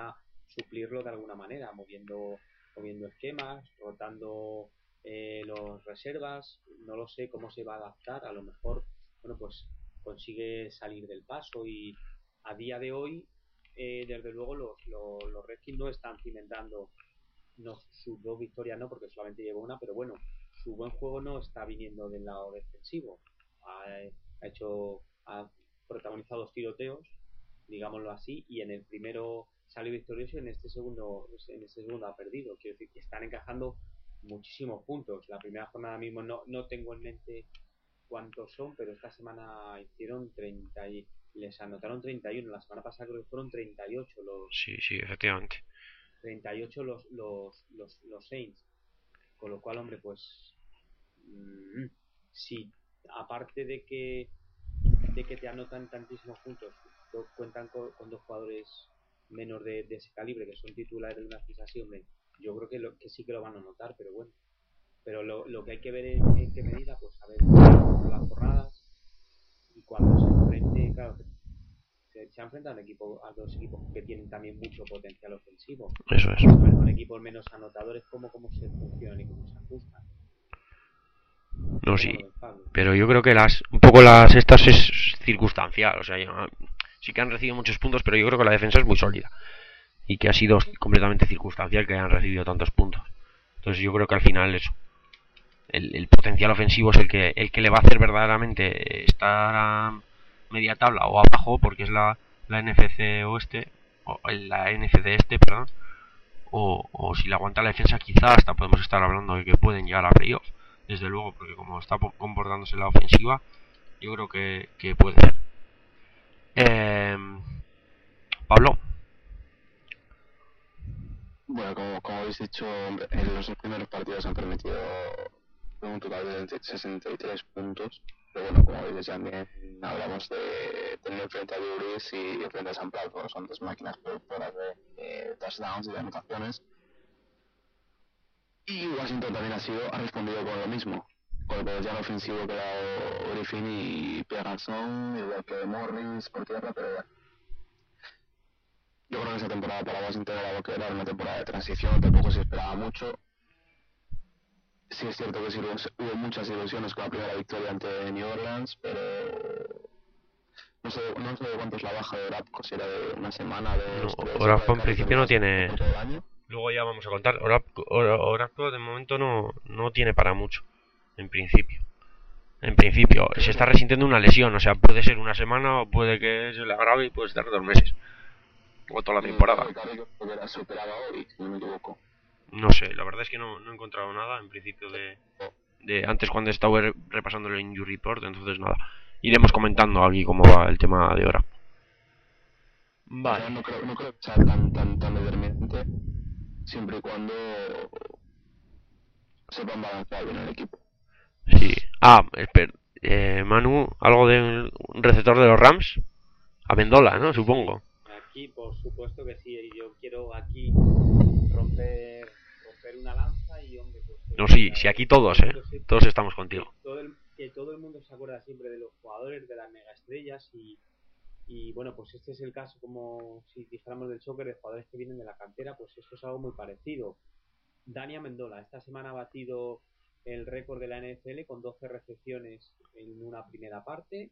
suplirlo de alguna manera, moviendo, moviendo esquemas, rotando eh, los reservas. No lo sé cómo se va a adaptar. A lo mejor, bueno, pues consigue salir del paso y a día de hoy, eh, desde luego, los, los, los Redskins no están cimentando no, sus dos victorias, no, porque solamente lleva una, pero bueno, su buen juego no está viniendo del lado defensivo. Ha, ha hecho, ha protagonizado dos tiroteos, digámoslo así, y en el primero salió victorioso y en este segundo, en este segundo ha perdido. Quiero decir que están encajando muchísimos puntos. La primera jornada mismo no, no tengo en mente cuántos son, pero esta semana hicieron treinta y les anotaron treinta y uno. La semana pasada creo que fueron treinta y ocho los. Sí, sí, efectivamente. treinta y ocho los, los, los, los Saints. Con lo cual, hombre, pues. Mmm, sí, aparte de que de que te anotan tantísimos puntos, cuentan con, con dos jugadores menos de, de ese calibre que son titulares de una defensa así, hombre, yo creo que, lo, que sí que lo van a notar, pero bueno. Pero lo, lo que hay que ver es en qué medida, pues a ver las jornadas y cuando se enfrente, claro, se, se ha enfrentado a, un equipo, a dos equipos que tienen también mucho potencial ofensivo. Eso es. A ver, con equipos menos anotadores, cómo, cómo se funcionan y cómo se ajustan. No, sí. Pero yo creo que las un poco las estas es circunstancial. O sea, ya, sí que han recibido muchos puntos, pero yo creo que la defensa es muy sólida. Y que ha sido completamente circunstancial que hayan recibido tantos puntos. Entonces yo creo que al final eso. El, el potencial ofensivo es el que el que le va a hacer verdaderamente estar a media tabla o abajo, porque es la, la N F C oeste, o la N F C este, perdón. O, o si le aguanta la defensa, quizá hasta podemos estar hablando de que pueden llegar a playoffs. Desde luego, porque como está comportándose la ofensiva, yo creo que, que puede ser. Eh, Pablo. Bueno, como, como habéis dicho, en los primeros partidos han permitido un total de sesenta y tres puntos. Pero bueno, como veis, también hablamos de tener frente a Duris y frente a San Pablo, son dos máquinas productoras de eh, touchdowns y de anotaciones. Y Washington también ha sido ha respondido con lo mismo, con el potencial ofensivo que ha dado Griffin y Pierre Garçon, igual que Morris por tierra, pero bueno. Yo creo que esa temporada para Washington era lo que era una temporada de transición, tampoco se esperaba mucho. Sí es cierto que sí hubo muchas ilusiones con la primera victoria ante New Orleans, pero no sé, no sé cuánto es la baja de Orapco, si era de una semana, de no, tres. Orapco en principio no tiene. Luego ya vamos a contar. Orapco, Orapco de momento no, no tiene para mucho, en principio. En principio, se está resintiendo una lesión, o sea, puede ser una semana o puede que se le agrave y puede estar dos meses. O toda la temporada. No sé, la verdad es que no, no he encontrado nada en principio de, de antes cuando estaba repasando el injury report, entonces nada. Iremos comentando aquí cómo va el tema de ahora. Vale. O sea, no creo, no creo que sea tan, tan, tan determinante siempre y cuando sepan balancear bien el equipo. Sí. Ah, espera. Eh, Manu, algo de un receptor de los Rams. Amendola, ¿no? Supongo. Aquí, por supuesto que sí. Yo quiero aquí romper, romper una lanza y, hombre, pues... No, sí, sí, aquí todos, ¿eh? Todos estamos contigo. Que todo, el, que todo el mundo se acuerda siempre de los jugadores, de las megaestrellas y... Y bueno, pues este es el caso, como si dijéramos del soccer, de jugadores que vienen de la cantera, pues esto es algo muy parecido. Dani Amendola esta semana ha batido el récord de la N F L con doce recepciones en una primera parte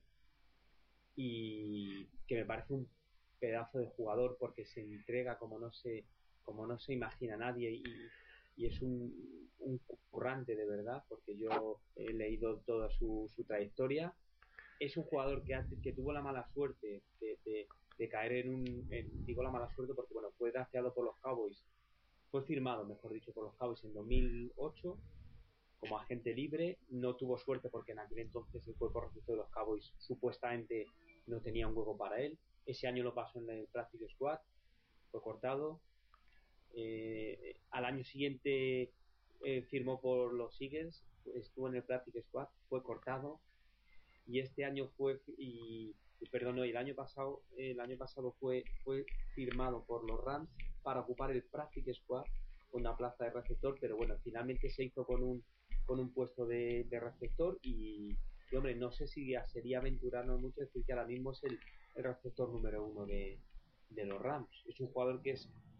y que me parece un pedazo de jugador porque se entrega como no se como no se imagina nadie y, y es un, un currante de verdad, porque yo he leído toda su, su trayectoria. Es un jugador que, hace, que tuvo la mala suerte de, de, de caer en un... En, digo la mala suerte porque, bueno, fue drafteado por los Cowboys. Fue firmado, mejor dicho, por los Cowboys en dos mil ocho como agente libre. No tuvo suerte porque en aquel entonces el cuerpo receptor de los Cowboys supuestamente no tenía un hueco para él. Ese año lo pasó en el Practice Squad. Fue cortado. Eh, al año siguiente eh, firmó por los Eagles. Estuvo en el Practice Squad. Fue cortado. Y este año fue y, y perdón, no, el año pasado el año pasado fue fue firmado por los Rams para ocupar el Practice Squad, una plaza de receptor, pero bueno, finalmente se hizo con un con un puesto de, de receptor y, y hombre, no sé si ya sería aventurarnos mucho decir que ahora mismo es el, el receptor número uno de, de los Rams. Es un jugador que es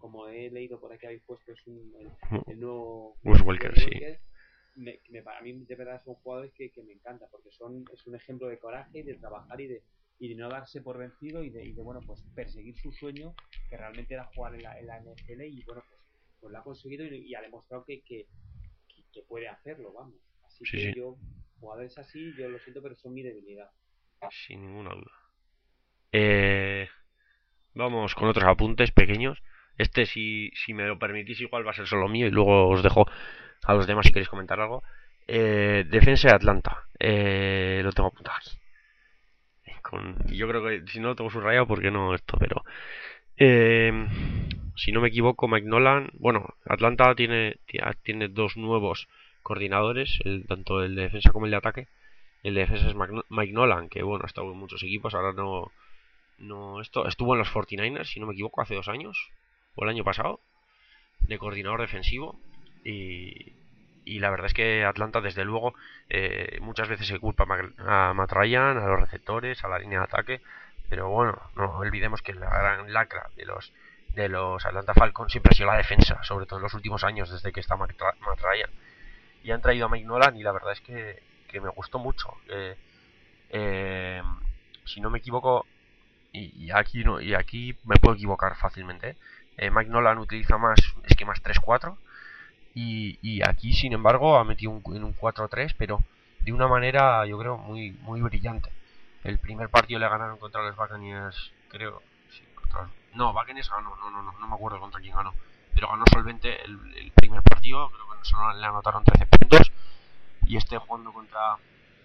como he leído por aquí habéis puesto, es un, el, el nuevo Wes Welker, sí. Me, me, a mí de verdad son jugadores que, que me encantan, porque son es un ejemplo de coraje y de trabajar y de, y de no darse por vencido y de, y de bueno pues perseguir su sueño, que realmente era jugar en la, en la N F L, y bueno pues, pues lo ha conseguido y, y ha demostrado que, que, que puede hacerlo, vamos. Así sí, que sí. yo, jugadores así, yo lo siento, pero son mi debilidad. Sin ninguna duda. Eh, vamos con otros apuntes pequeños. Este, si, si me lo permitís, igual va a ser solo mío y luego os dejo a los demás si queréis comentar algo. Eh, defensa de Atlanta. Eh, lo tengo apuntado aquí. Con, yo creo que si no lo tengo subrayado, porque no esto, pero... Eh, si no me equivoco, Mike Nolan... Bueno, Atlanta tiene, tiene dos nuevos coordinadores, el, tanto el de defensa como el de ataque. El de defensa es Mike Nolan, que bueno, ha estado en muchos equipos, ahora no... no esto estuvo en los cuarenta y nueve ers, si no me equivoco, hace dos años, o el año pasado, de coordinador defensivo. Y, y la verdad es que Atlanta, desde luego, eh, muchas veces se culpa a Matt Ryan, a los receptores, a la línea de ataque, pero bueno, no olvidemos que la gran lacra de los de los Atlanta Falcons siempre ha sido la defensa, sobre todo en los últimos años, desde que está Matt Ryan. Y han traído a Mike Nolan y la verdad es que, que me gustó mucho. Eh, eh, si no me equivoco, y, y aquí no y aquí me puedo equivocar fácilmente, eh, Mike Nolan utiliza más esquemas tres cuatro. Y, y aquí, sin embargo, ha metido un, en un cuatro tres, pero de una manera, yo creo, muy muy brillante. El primer partido le ganaron contra los Buccaneers, creo. Sí, contra los, no, Buccaneers ganó, no, no, no, no me acuerdo contra quién ganó. Pero ganó solvente el, el primer partido, creo que solo le anotaron trece puntos. Y este jugando contra...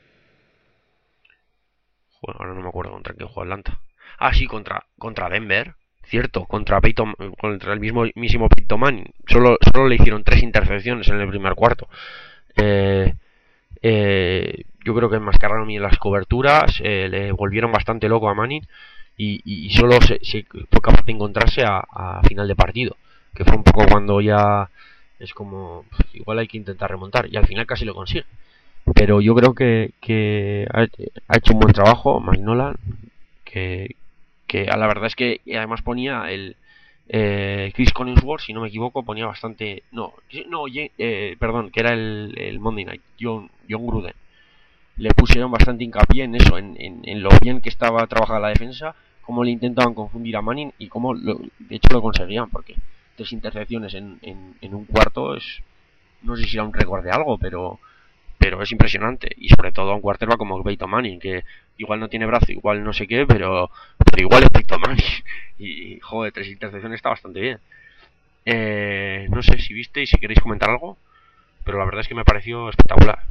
Bueno, ahora no me acuerdo contra quién jugó Atlanta. Ah, sí, contra, contra Denver. Cierto, contra Peyton, contra el mismo mismo Peyton Manning. Solo, solo le hicieron tres intercepciones en el primer cuarto. Eh, eh, yo creo que enmascararon bien las coberturas, eh, le volvieron bastante loco a Manning y, y solo se, se fue capaz de encontrarse a, a final de partido, que fue un poco cuando ya es como, pues, igual hay que intentar remontar, y al final casi lo consigue. Pero yo creo que, que ha, ha hecho un buen trabajo Mike Nolan, que que a la verdad es que además ponía el eh, Chris Collinsworth, si no me equivoco, ponía bastante, no, no, eh, perdón, que era el, el Monday Night, John, John Gruden. Le pusieron bastante hincapié en eso, en, en, en lo bien que estaba trabajada la defensa, cómo le intentaban confundir a Manning y cómo, lo, de hecho, lo conseguían, porque tres intercepciones en, en, en un cuarto es, no sé si era un récord de algo, pero pero es impresionante, y sobre todo a un quarterback como Peyton Manning, que igual no tiene brazo, igual no sé qué, pero, pero igual es Peyton Manning, y joder, tres intercepciones está bastante bien. Eh, no sé si viste y si queréis comentar algo, pero la verdad es que me pareció espectacular.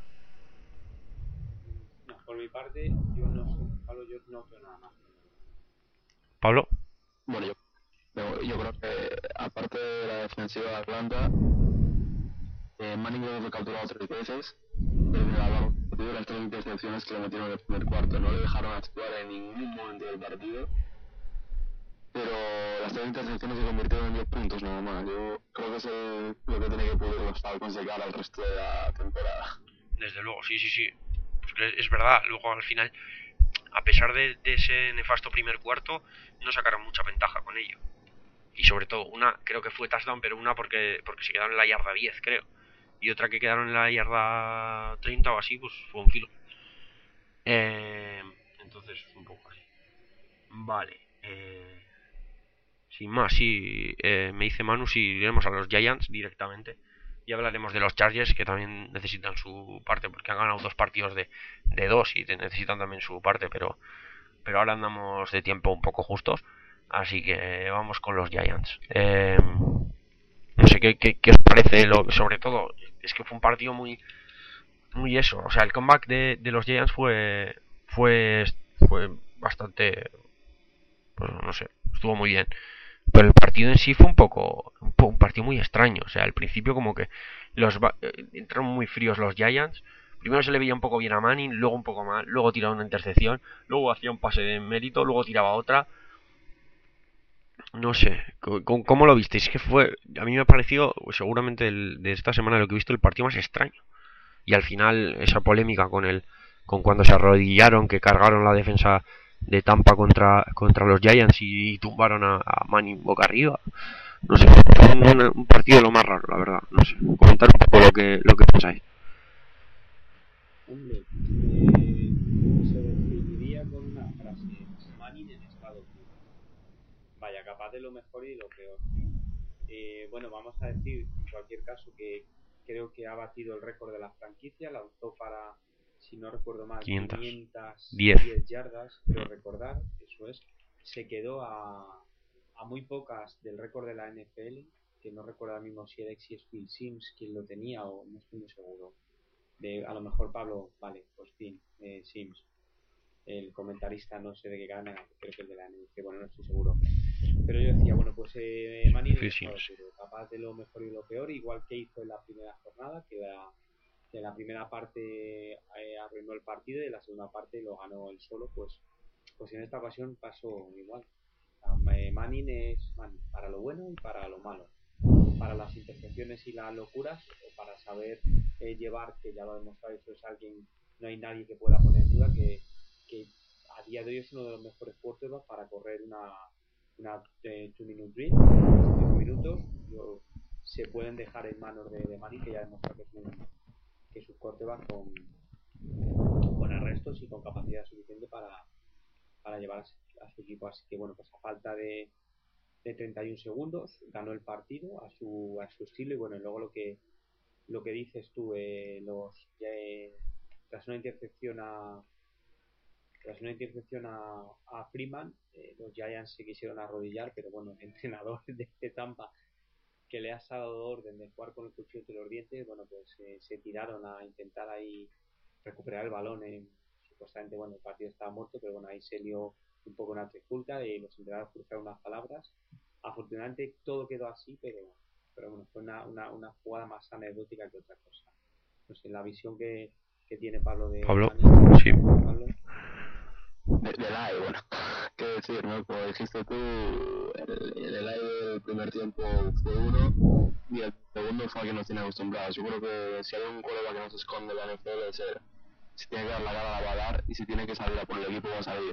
No, por mi parte, yo no sé, Pablo, yo no creo nada más. ¿Pablo? Bueno, yo, yo creo que aparte de la defensiva de Atlanta, Eh, Manning lo ha capturado tres veces, pero las tres intercepciones que le metieron en el primer cuarto no le dejaron actuar en ningún momento del partido, pero las tres intercepciones se convirtieron en diez puntos nada más. Yo creo que es el, lo que tiene que poder los Falcons llegar al resto de la temporada. Desde luego, sí, sí, sí. Pues es verdad, luego al final, a pesar de, de ese nefasto primer cuarto, no sacaron mucha ventaja con ello. Y sobre todo, una creo que fue touchdown, pero una porque, porque se quedaron en la yarda diez, creo. Y otra que quedaron en la yarda treinta o así, pues fue un filo. Eh, entonces, un poco así. Vale. Eh, sin más, sí, eh, me dice Manu si iremos a los Giants directamente. Y hablaremos de los Chargers, que también necesitan su parte, porque han ganado dos partidos de, de dos y necesitan también su parte, pero, pero ahora andamos de tiempo un poco justos. Así que vamos con los Giants. Eh, no sé qué, qué, qué os parece, lo, sobre todo, es que fue un partido muy muy eso, o sea, el comeback de, de los Giants fue fue fue bastante, pues no sé, estuvo muy bien, pero el partido en sí fue un poco un, un partido muy extraño, o sea, al principio como que los eh, entraron muy fríos los Giants. Primero se le veía un poco bien a Manning, luego un poco mal, luego tiraba una intercepción, luego hacía un pase de mérito, luego tiraba otra. No sé, ¿cómo lo visteis? Es que fue, a mí me pareció, seguramente el, de esta semana lo que he visto, el partido más extraño. Y al final esa polémica con el, con cuando se arrodillaron, que cargaron la defensa de Tampa contra, contra los Giants y, y tumbaron a, a Manning boca arriba. no sé, fue un, un partido lo más raro, la verdad, no sé, comentar un poco lo que, lo que pensáis. Hombre, eh, se definiría con una frase: Manning en estado puro. Vaya, capaz de lo mejor y de lo peor. Eh, bueno, vamos a decir en cualquier caso que creo que ha batido el récord de la franquicia, lanzó para, si no recuerdo mal, quinientas diez yardas, creo recordar, eso es. Se quedó a, a muy pocas del récord de la N F L, que no recuerdo ahora mismo si era si es Phil Simms quien lo tenía o no estoy muy seguro. De, a lo mejor Pablo, vale, pues Phil eh, Simms, el comentarista, no sé de qué gana, creo que es de la N F L, bueno, no estoy seguro. Pero yo decía, bueno, pues eh, Manning es capaz de lo mejor y lo peor, igual que hizo en la primera jornada, que la, que en la primera parte eh, arruinó el partido y en la segunda parte lo ganó él solo, pues, pues en esta ocasión pasó igual. Eh, Manning es Manning, para lo bueno y para lo malo. Para las intercepciones y las locuras, o para saber eh, llevar, que ya lo ha demostrado, eso es alguien, no hay nadie que pueda poner en duda que, que a día de hoy es uno de los mejores quarterbacks para correr una una eh, two minute drill, cinco minutos, yo, se pueden dejar en manos de, de Manning, que ya demuestra que es un que sus quarterbacks con, con arrestos y con capacidad suficiente para, para llevar a, a su equipo. Así que bueno, pues a falta de, de treinta y un segundos ganó el partido a su a su estilo. Y bueno, y luego lo que lo que dices tú, eh, los eh, tras una intercepción a tras una intercepción a, a Freeman, eh, los Giants se quisieron arrodillar, pero bueno, el entrenador de Tampa, que le ha dado orden de jugar con el cuchillo entre los dientes, bueno, pues eh, se tiraron a intentar ahí recuperar el balón. En, supuestamente, bueno, el partido estaba muerto, pero bueno, ahí se lió un poco una trifulca y los entrenadores cruzaron unas palabras. Afortunadamente todo quedó así, pero, pero bueno, fue una, una, una jugada más anecdótica que otra cosa. No sé, la visión que, que tiene Pablo de... Pablo, Manning, sí. Pablo. De, del aire, bueno, qué decir, ¿no? Como dijiste tú, el, el aire del primer tiempo fue uno y el segundo fue a que nos tiene acostumbrados. Yo creo que si hay un colega que no se esconde en la N F L es él. Si tiene que dar la cara, la va a dar, y si tiene que salir a por el equipo, va a salir.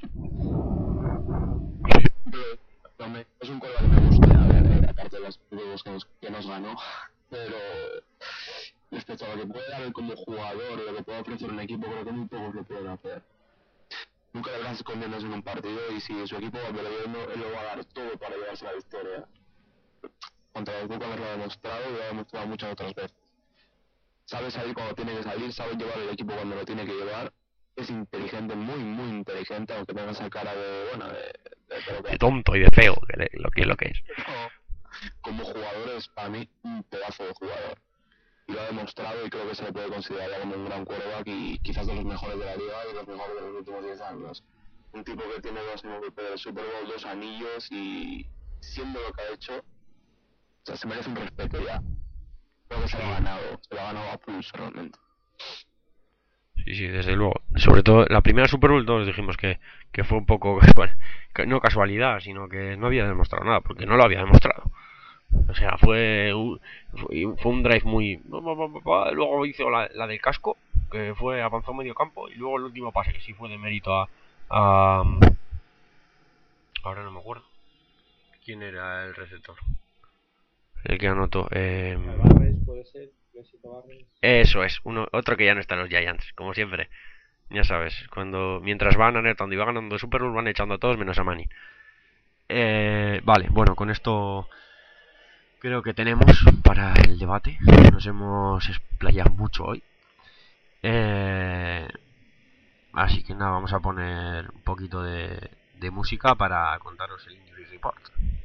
Pero, es un colega que me gusta, a ver, eh, aparte de los juegos que nos, que nos ganó, pero respecto a lo que puede dar él como jugador y lo que puede ofrecer un equipo, creo que muy pocos lo pueden hacer. Nunca le verás escondiéndose en un partido, y si su equipo va perdiendo, él lo va a dar todo para llevarse la victoria. Contra el Buccaneers lo ha demostrado y lo ha demostrado muchas otras veces. Sabe salir cuando tiene que salir, sabe llevar el equipo cuando lo tiene que llevar. Es inteligente, muy, muy inteligente, aunque tenga esa cara de, bueno, de... De, de, de, de tonto y de feo, que le, lo que es lo que es. No, como jugador es, para mí, un pedazo de jugador. Y lo ha demostrado, y creo que se le puede considerar ya como un gran quarterback y quizás de los mejores de la liga y de los mejores de los últimos diez años. Un tipo que tiene dos M V P del Super Bowl, dos anillos, y siendo lo que ha hecho, o sea, se merece un respeto ya. Creo que se lo ha ganado, se lo ha ganado a pulso realmente. Sí, sí, desde luego. Sobre todo la primera Super Bowl todos dijimos que, que fue un poco, bueno, no casualidad, sino que no había demostrado nada, porque no lo había demostrado. O sea, fue un, fue un drive muy... Luego hizo la, la del casco, que fue avanzó medio campo, y luego el último pase, que sí fue de mérito a... a ahora no me acuerdo. ¿Quién era el receptor? El que anotó. Eh, Barres, puede ser. Eso es, uno, otro que ya no está en los Giants, como siempre. Ya sabes, cuando mientras van anotando y va ganando Super Bowl, van echando a todos menos a Manning. Eh, vale, bueno, con esto creo que tenemos para el debate. Nos hemos explayado mucho hoy. Eh, así que nada, vamos a poner un poquito de, de música para contaros el Injury Report.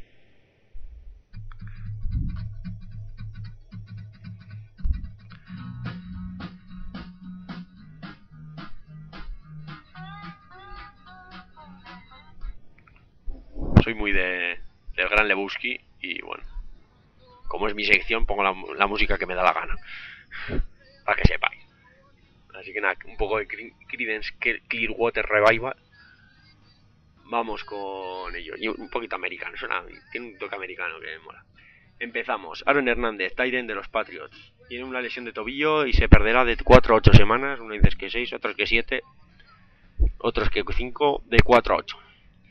Soy muy de del gran Lebowski y bueno, como es mi sección, pongo la, la música que me da la gana, para que sepáis. Así que nada, un poco de Creedence Clearwater Revival. Vamos con ello. Y un poquito americano, suena, tiene un toque americano que me mola. Empezamos. Aaron Hernández, tight end de los Patriots. Tiene una lesión de tobillo y se perderá de cuatro a ocho semanas. Uno dice que seis, otros que siete, otros que cinco, de cuatro a ocho.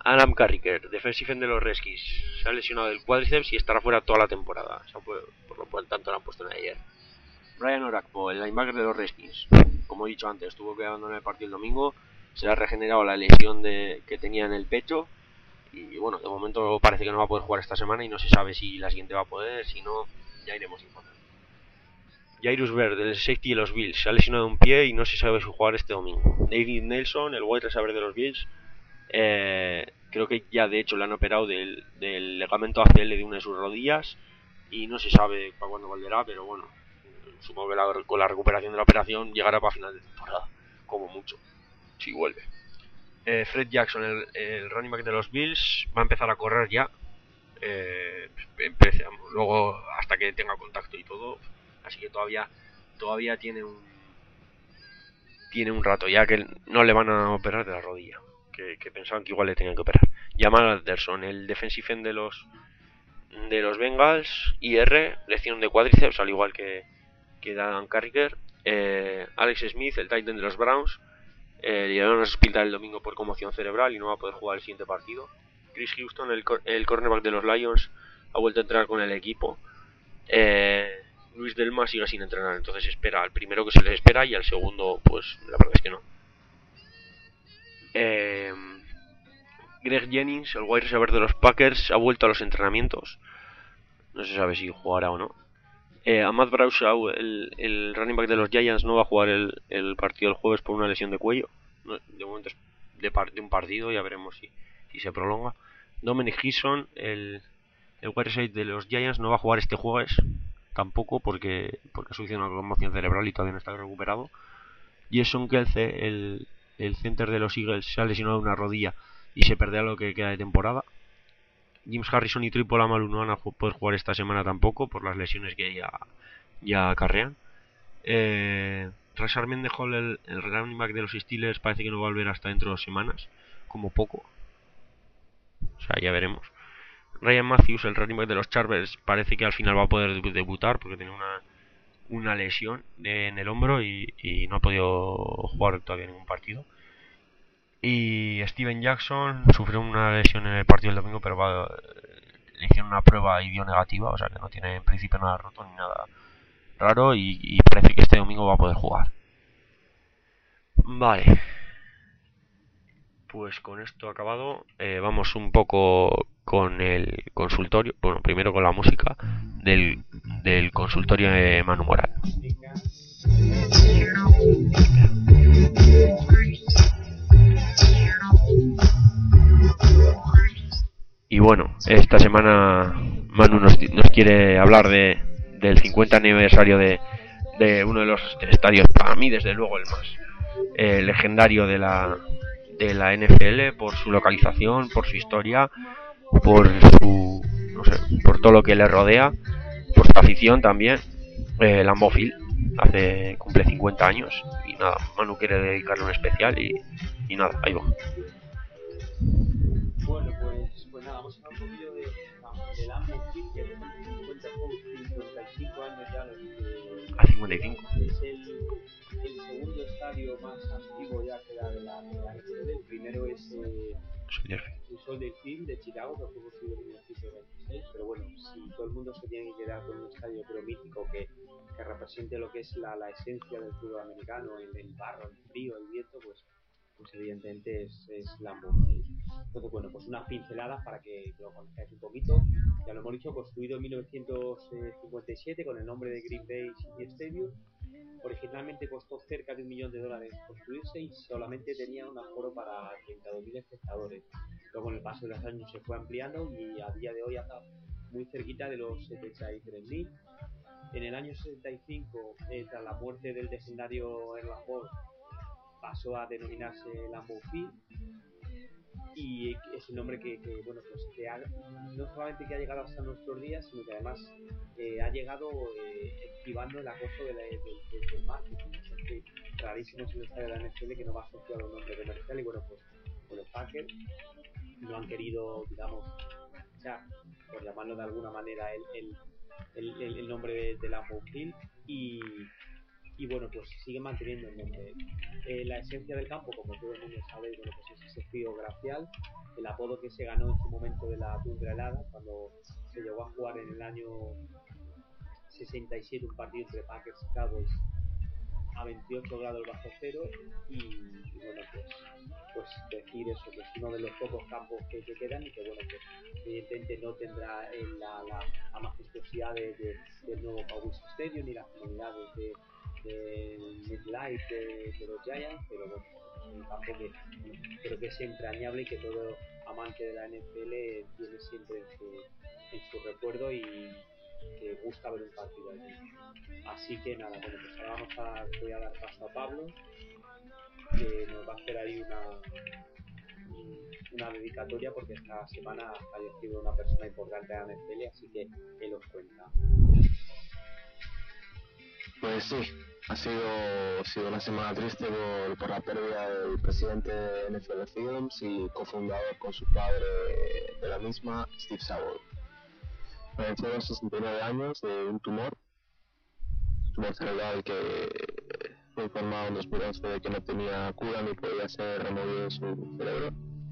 Adam Carriker, defensive end de los Redskins, se ha lesionado del cuádriceps y estará fuera toda la temporada. O sea, por, por lo cual tanto lo han puesto en ayer. Brian Orakpo, el linebacker de los Redskins, como he dicho antes, tuvo que abandonar el partido el domingo. Se ha regenerado la lesión de, que tenía en el pecho. Y bueno, de momento parece que no va a poder jugar esta semana y no se sabe si la siguiente va a poder, si no, ya iremos informando. Jairus Bird, del safety de los Bills, se ha lesionado un pie y no se sabe si jugar este domingo. David Nelson, el wide receiver de los Bills, eh, creo que ya de hecho le han operado del, del ligamento A C L de una de sus rodillas y no se sabe para cuándo volverá, pero bueno, supongo que la, con la recuperación de la operación llegará para final de temporada, como mucho, si vuelve. Eh, Fred Jackson, el, el running back de los Bills, va a empezar a correr ya. Eh, empecemos, luego hasta que tenga contacto y todo, así que todavía todavía tiene un tiene un rato ya que no le van a operar de la rodilla, que, que pensaban que igual le tenían que operar. Jamal Anderson, el defensive end de los de los Bengals, I R, lesión de cuádriceps al igual que que Dan Carriker. eh, Alex Smith, el tight end de los Browns, eh, llegaron al hospital el domingo por conmoción cerebral y no va a poder jugar el siguiente partido. Chris Houston, el, cor el cornerback de los Lions, ha vuelto a entrenar con el equipo. Eh, Luis Delma sigue sin entrenar, entonces espera al primero que se les espera y al segundo, pues la verdad es que no. Eh, Greg Jennings, el wide receiver de los Packers, ha vuelto a los entrenamientos. No se sabe si jugará o no. Eh, Ahmad Braushaw, el, el running back de los Giants, no va a jugar el, el partido del jueves por una lesión de cuello. No, de momento es de, par de un partido, ya veremos si, si se prolonga. Dominic Gleason, el, el wide receiver de los Giants, no va a jugar este jueves tampoco porque, porque ha sufrido una conmoción cerebral y todavía no está recuperado. Jason Kelce, el, el center de los Eagles, se ha lesionado una rodilla y se perderá lo que queda de temporada. James Harrison y Triple Amalu no van a poder jugar esta semana tampoco por las lesiones que ya, ya acarrean. Eh, Rashard Mendenhall, el, el running back de los Steelers, parece que no va a volver hasta dentro de dos semanas, como poco. O sea, ya veremos. Ryan Matthews, el running back de los Chargers, parece que al final va a poder debutar porque tiene una, una lesión de, en el hombro y, y no ha podido jugar todavía ningún partido. Y Steven Jackson sufrió una lesión en el partido del domingo, pero va, le hicieron una prueba y dio negativa, o sea que no tiene en principio nada roto ni nada raro y, y parece que este domingo va a poder jugar. Vale, pues con esto acabado, eh, vamos un poco con el consultorio, bueno, primero con la música del, del consultorio de Manu Moral. Y bueno, esta semana Manu nos, nos quiere hablar de, del cincuenta aniversario de, de uno de los estadios, para mí desde luego el más eh, legendario de la, de la N F L, por su localización, por su historia, por su, no sé, por todo lo que le rodea, por su afición también. eh, Lambeau Field hace, cumple cincuenta años y nada, Manu quiere dedicarle un especial y, y nada, ahí va. Bueno, pues, pues nada, vamos a hablar un poquillo de, de Lambeau Field, que es cincuenta y cinco años ya. Eh, a cincuenta y cinco. Es el, el segundo estadio más antiguo ya que da de la N F L. El primero es eh, el Soldier Field de Chicago, que fue construido en mil novecientos veintiséis. Pero bueno, si todo el mundo se tiene que quedar con un estadio pero mítico que, que represente lo que es la, la esencia del fútbol americano, el, el barro, el frío, el viento, pues pues evidentemente es, es Lambeau Field. Entonces, bueno, pues unas pinceladas para que lo conozcáis un poquito. Ya lo hemos dicho, construido en mil novecientos cincuenta y siete con el nombre de Green Bay City Stadium. Originalmente costó cerca de un millón de dólares construirse y solamente tenía un aforo para treinta y dos mil espectadores. Luego, con el paso de los años se fue ampliando y a día de hoy está muy cerquita de los setenta y tres mil. En el año sesenta y cinco, eh, tras la muerte del legendario Erland Moore, pasó a denominarse Lambeau Field y es el nombre que, que bueno, pues que ha, no solamente que ha llegado hasta nuestros días, sino que además eh, ha llegado eh, esquivando el acoso de la, de, de, del marketing. Es rarísimo es el estadio de la N F L que no va asociado a un nombre comercial y bueno, pues con los Packers no han querido, digamos, echar, por llamarlo de alguna manera, el, el, el, el nombre de, de Lambeau Field y y bueno, pues sigue manteniendo el nombre. Eh, la esencia del campo, como todo el mundo sabe, bueno, pues es ese frío glacial, el apodo que se ganó en su momento de la tundra helada, cuando se llegó a jugar en el año sesenta y siete un partido entre Packers y Cowboys a veintiocho grados bajo cero, y, y bueno, pues, pues decir eso, que es uno de los pocos campos que, que quedan, y que bueno, pues evidentemente no tendrá la, la, la majestuosidad de, de, del nuevo Cowboys Stadium ni las comunidades de, de MetLife de, de los Giants, pero bueno, es un campo que bueno, creo que es entrañable y que todo amante de la N F L tiene siempre en su, en su recuerdo, y que gusta ver un partido allí. Así que nada, bueno, pues ahora vamos a, voy a dar paso a Pablo, que nos va a hacer ahí una, una dedicatoria, porque esta semana ha fallecido una persona importante de la N F L, así que él os cuenta. Pues sí, ha sido, ha sido una semana triste por, por la pérdida del presidente de N F L Films y cofundador con su padre de la misma, Steve Sabol. Falleció a los sesenta y nueve años de un tumor, tumor cerebral que fue informado en dos mil once de que no tenía cura ni podía ser removido de su cerebro.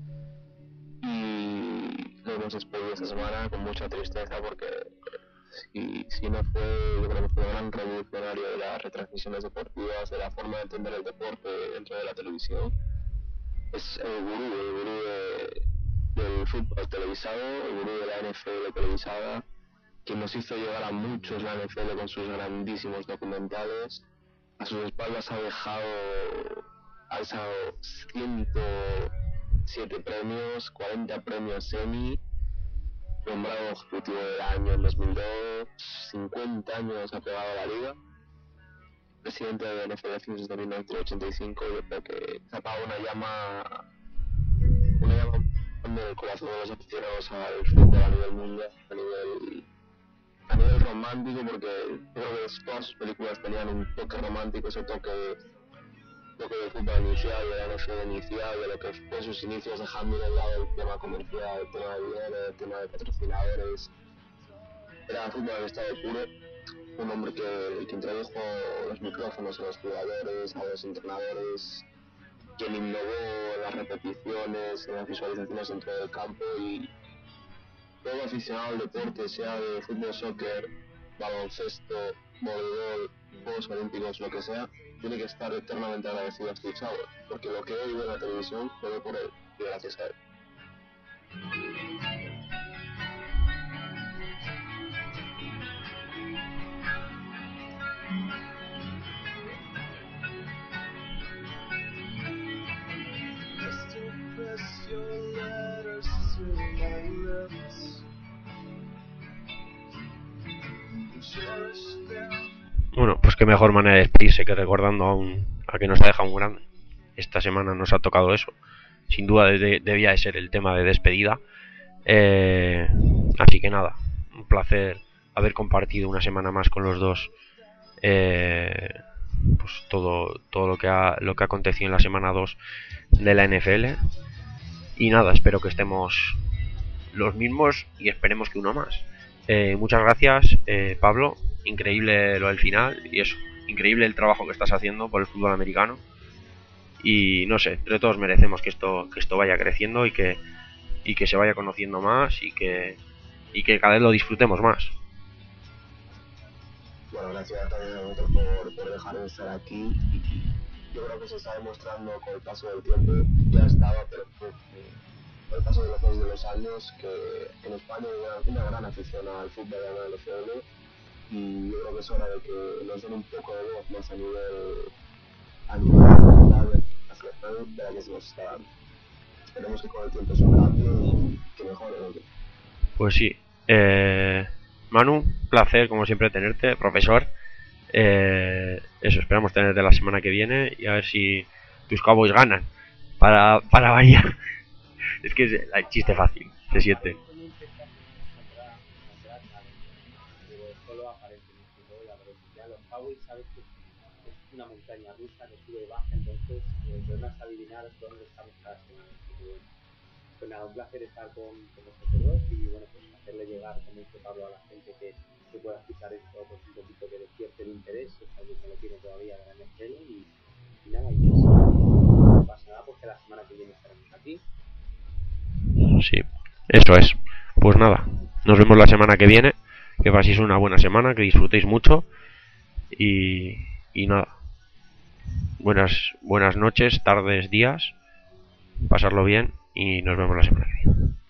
Y lo hemos despedido esta semana con mucha tristeza, porque si, si no fue, yo creo que fue un gran revolucionario de las retransmisiones deportivas, de la forma de entender el deporte dentro de la televisión. Es el gurú, el gurú de, del fútbol televisado, el gurú de la N F L televisada, que nos hizo llegar a muchos la N F L con sus grandísimos documentales. A sus espaldas ha dejado, ha alzado ciento siete premios, cuarenta premios Emmy, nombrado ejecutivo del año en dos mil dos, cincuenta años ha pegado a la liga, presidente de N F L Films desde mil novecientos ochenta y cinco. Yo creo que se apaga una llama, una llama en el corazón de los aficionados al fútbol a nivel mundial, a nivel a nivel romántico, porque creo que todas sus películas tenían un toque romántico, ese toque, toque de fútbol inicial, de la N F L inicial, de lo que fue sus inicios, dejando de lado el tema comercial, el tema de dinero, el tema de patrocinadores. Era fútbol en estado puro, un hombre que, que introdujo los micrófonos a los jugadores, a los entrenadores, quien innovó en las repeticiones, en las visualizaciones dentro del campo, y todo aficionado al deporte, sea de fútbol, soccer, baloncesto, voleibol, Juegos Olímpicos, lo que sea, tiene que estar eternamente agradecido a Steve Sabol, porque lo que hoy ve en la televisión fue por él, y gracias a él. Bueno, pues qué mejor manera de despedirse que recordando a, un, a que nos ha dejado un grande. Esta semana nos ha tocado eso. Sin duda de, debía de ser el tema de despedida. Eh, así que nada, un placer haber compartido una semana más con los dos. Eh, pues todo, todo lo que ha lo que ha acontecido en la semana dos de la N F L. Y nada, espero que estemos los mismos y esperemos que uno más. Eh, muchas gracias, eh, Pablo. Increíble lo del final y eso, increíble el trabajo que estás haciendo por el fútbol americano. Y no sé, entre todos merecemos que esto que esto vaya creciendo y que y que se vaya conociendo más y que y que cada vez lo disfrutemos más. Bueno, gracias también a vosotros por, por dejar de estar aquí. Yo creo que se está demostrando con el paso del tiempo, ya estaba, pero con el paso de los, de los años, que en España hay una gran afición al fútbol de la N F L, y yo creo que es hora de que nos den un poco de voz más a nivel a nivel nacional de la que se nos está dando. Esperemos que con el tiempo eso cambie y que mejore, ¿no? Pues sí, eh, Manu, placer como siempre tenerte, profesor. Eh, eso, esperamos tenerte la semana que viene y a ver si tus Cowboys ganan para, para variar. Es que es el chiste fácil, se siente. Una montaña rusa que sube y baja, entonces el problema es adivinar dónde estamos cada semana. Pues nada, un placer estar con, con vosotros dos y bueno, pues hacerle llegar, como dice Pablo, a la gente que, que pueda escuchar esto, pues un poquito que despierte el interés, si alguien no lo tiene todavía, Eso es. Pues nada, nos vemos la semana que viene. Que paséis una buena semana, que disfrutéis mucho. Y, y nada. Buenas, buenas noches, tardes, días. Pasarlo bien y nos vemos la semana que viene.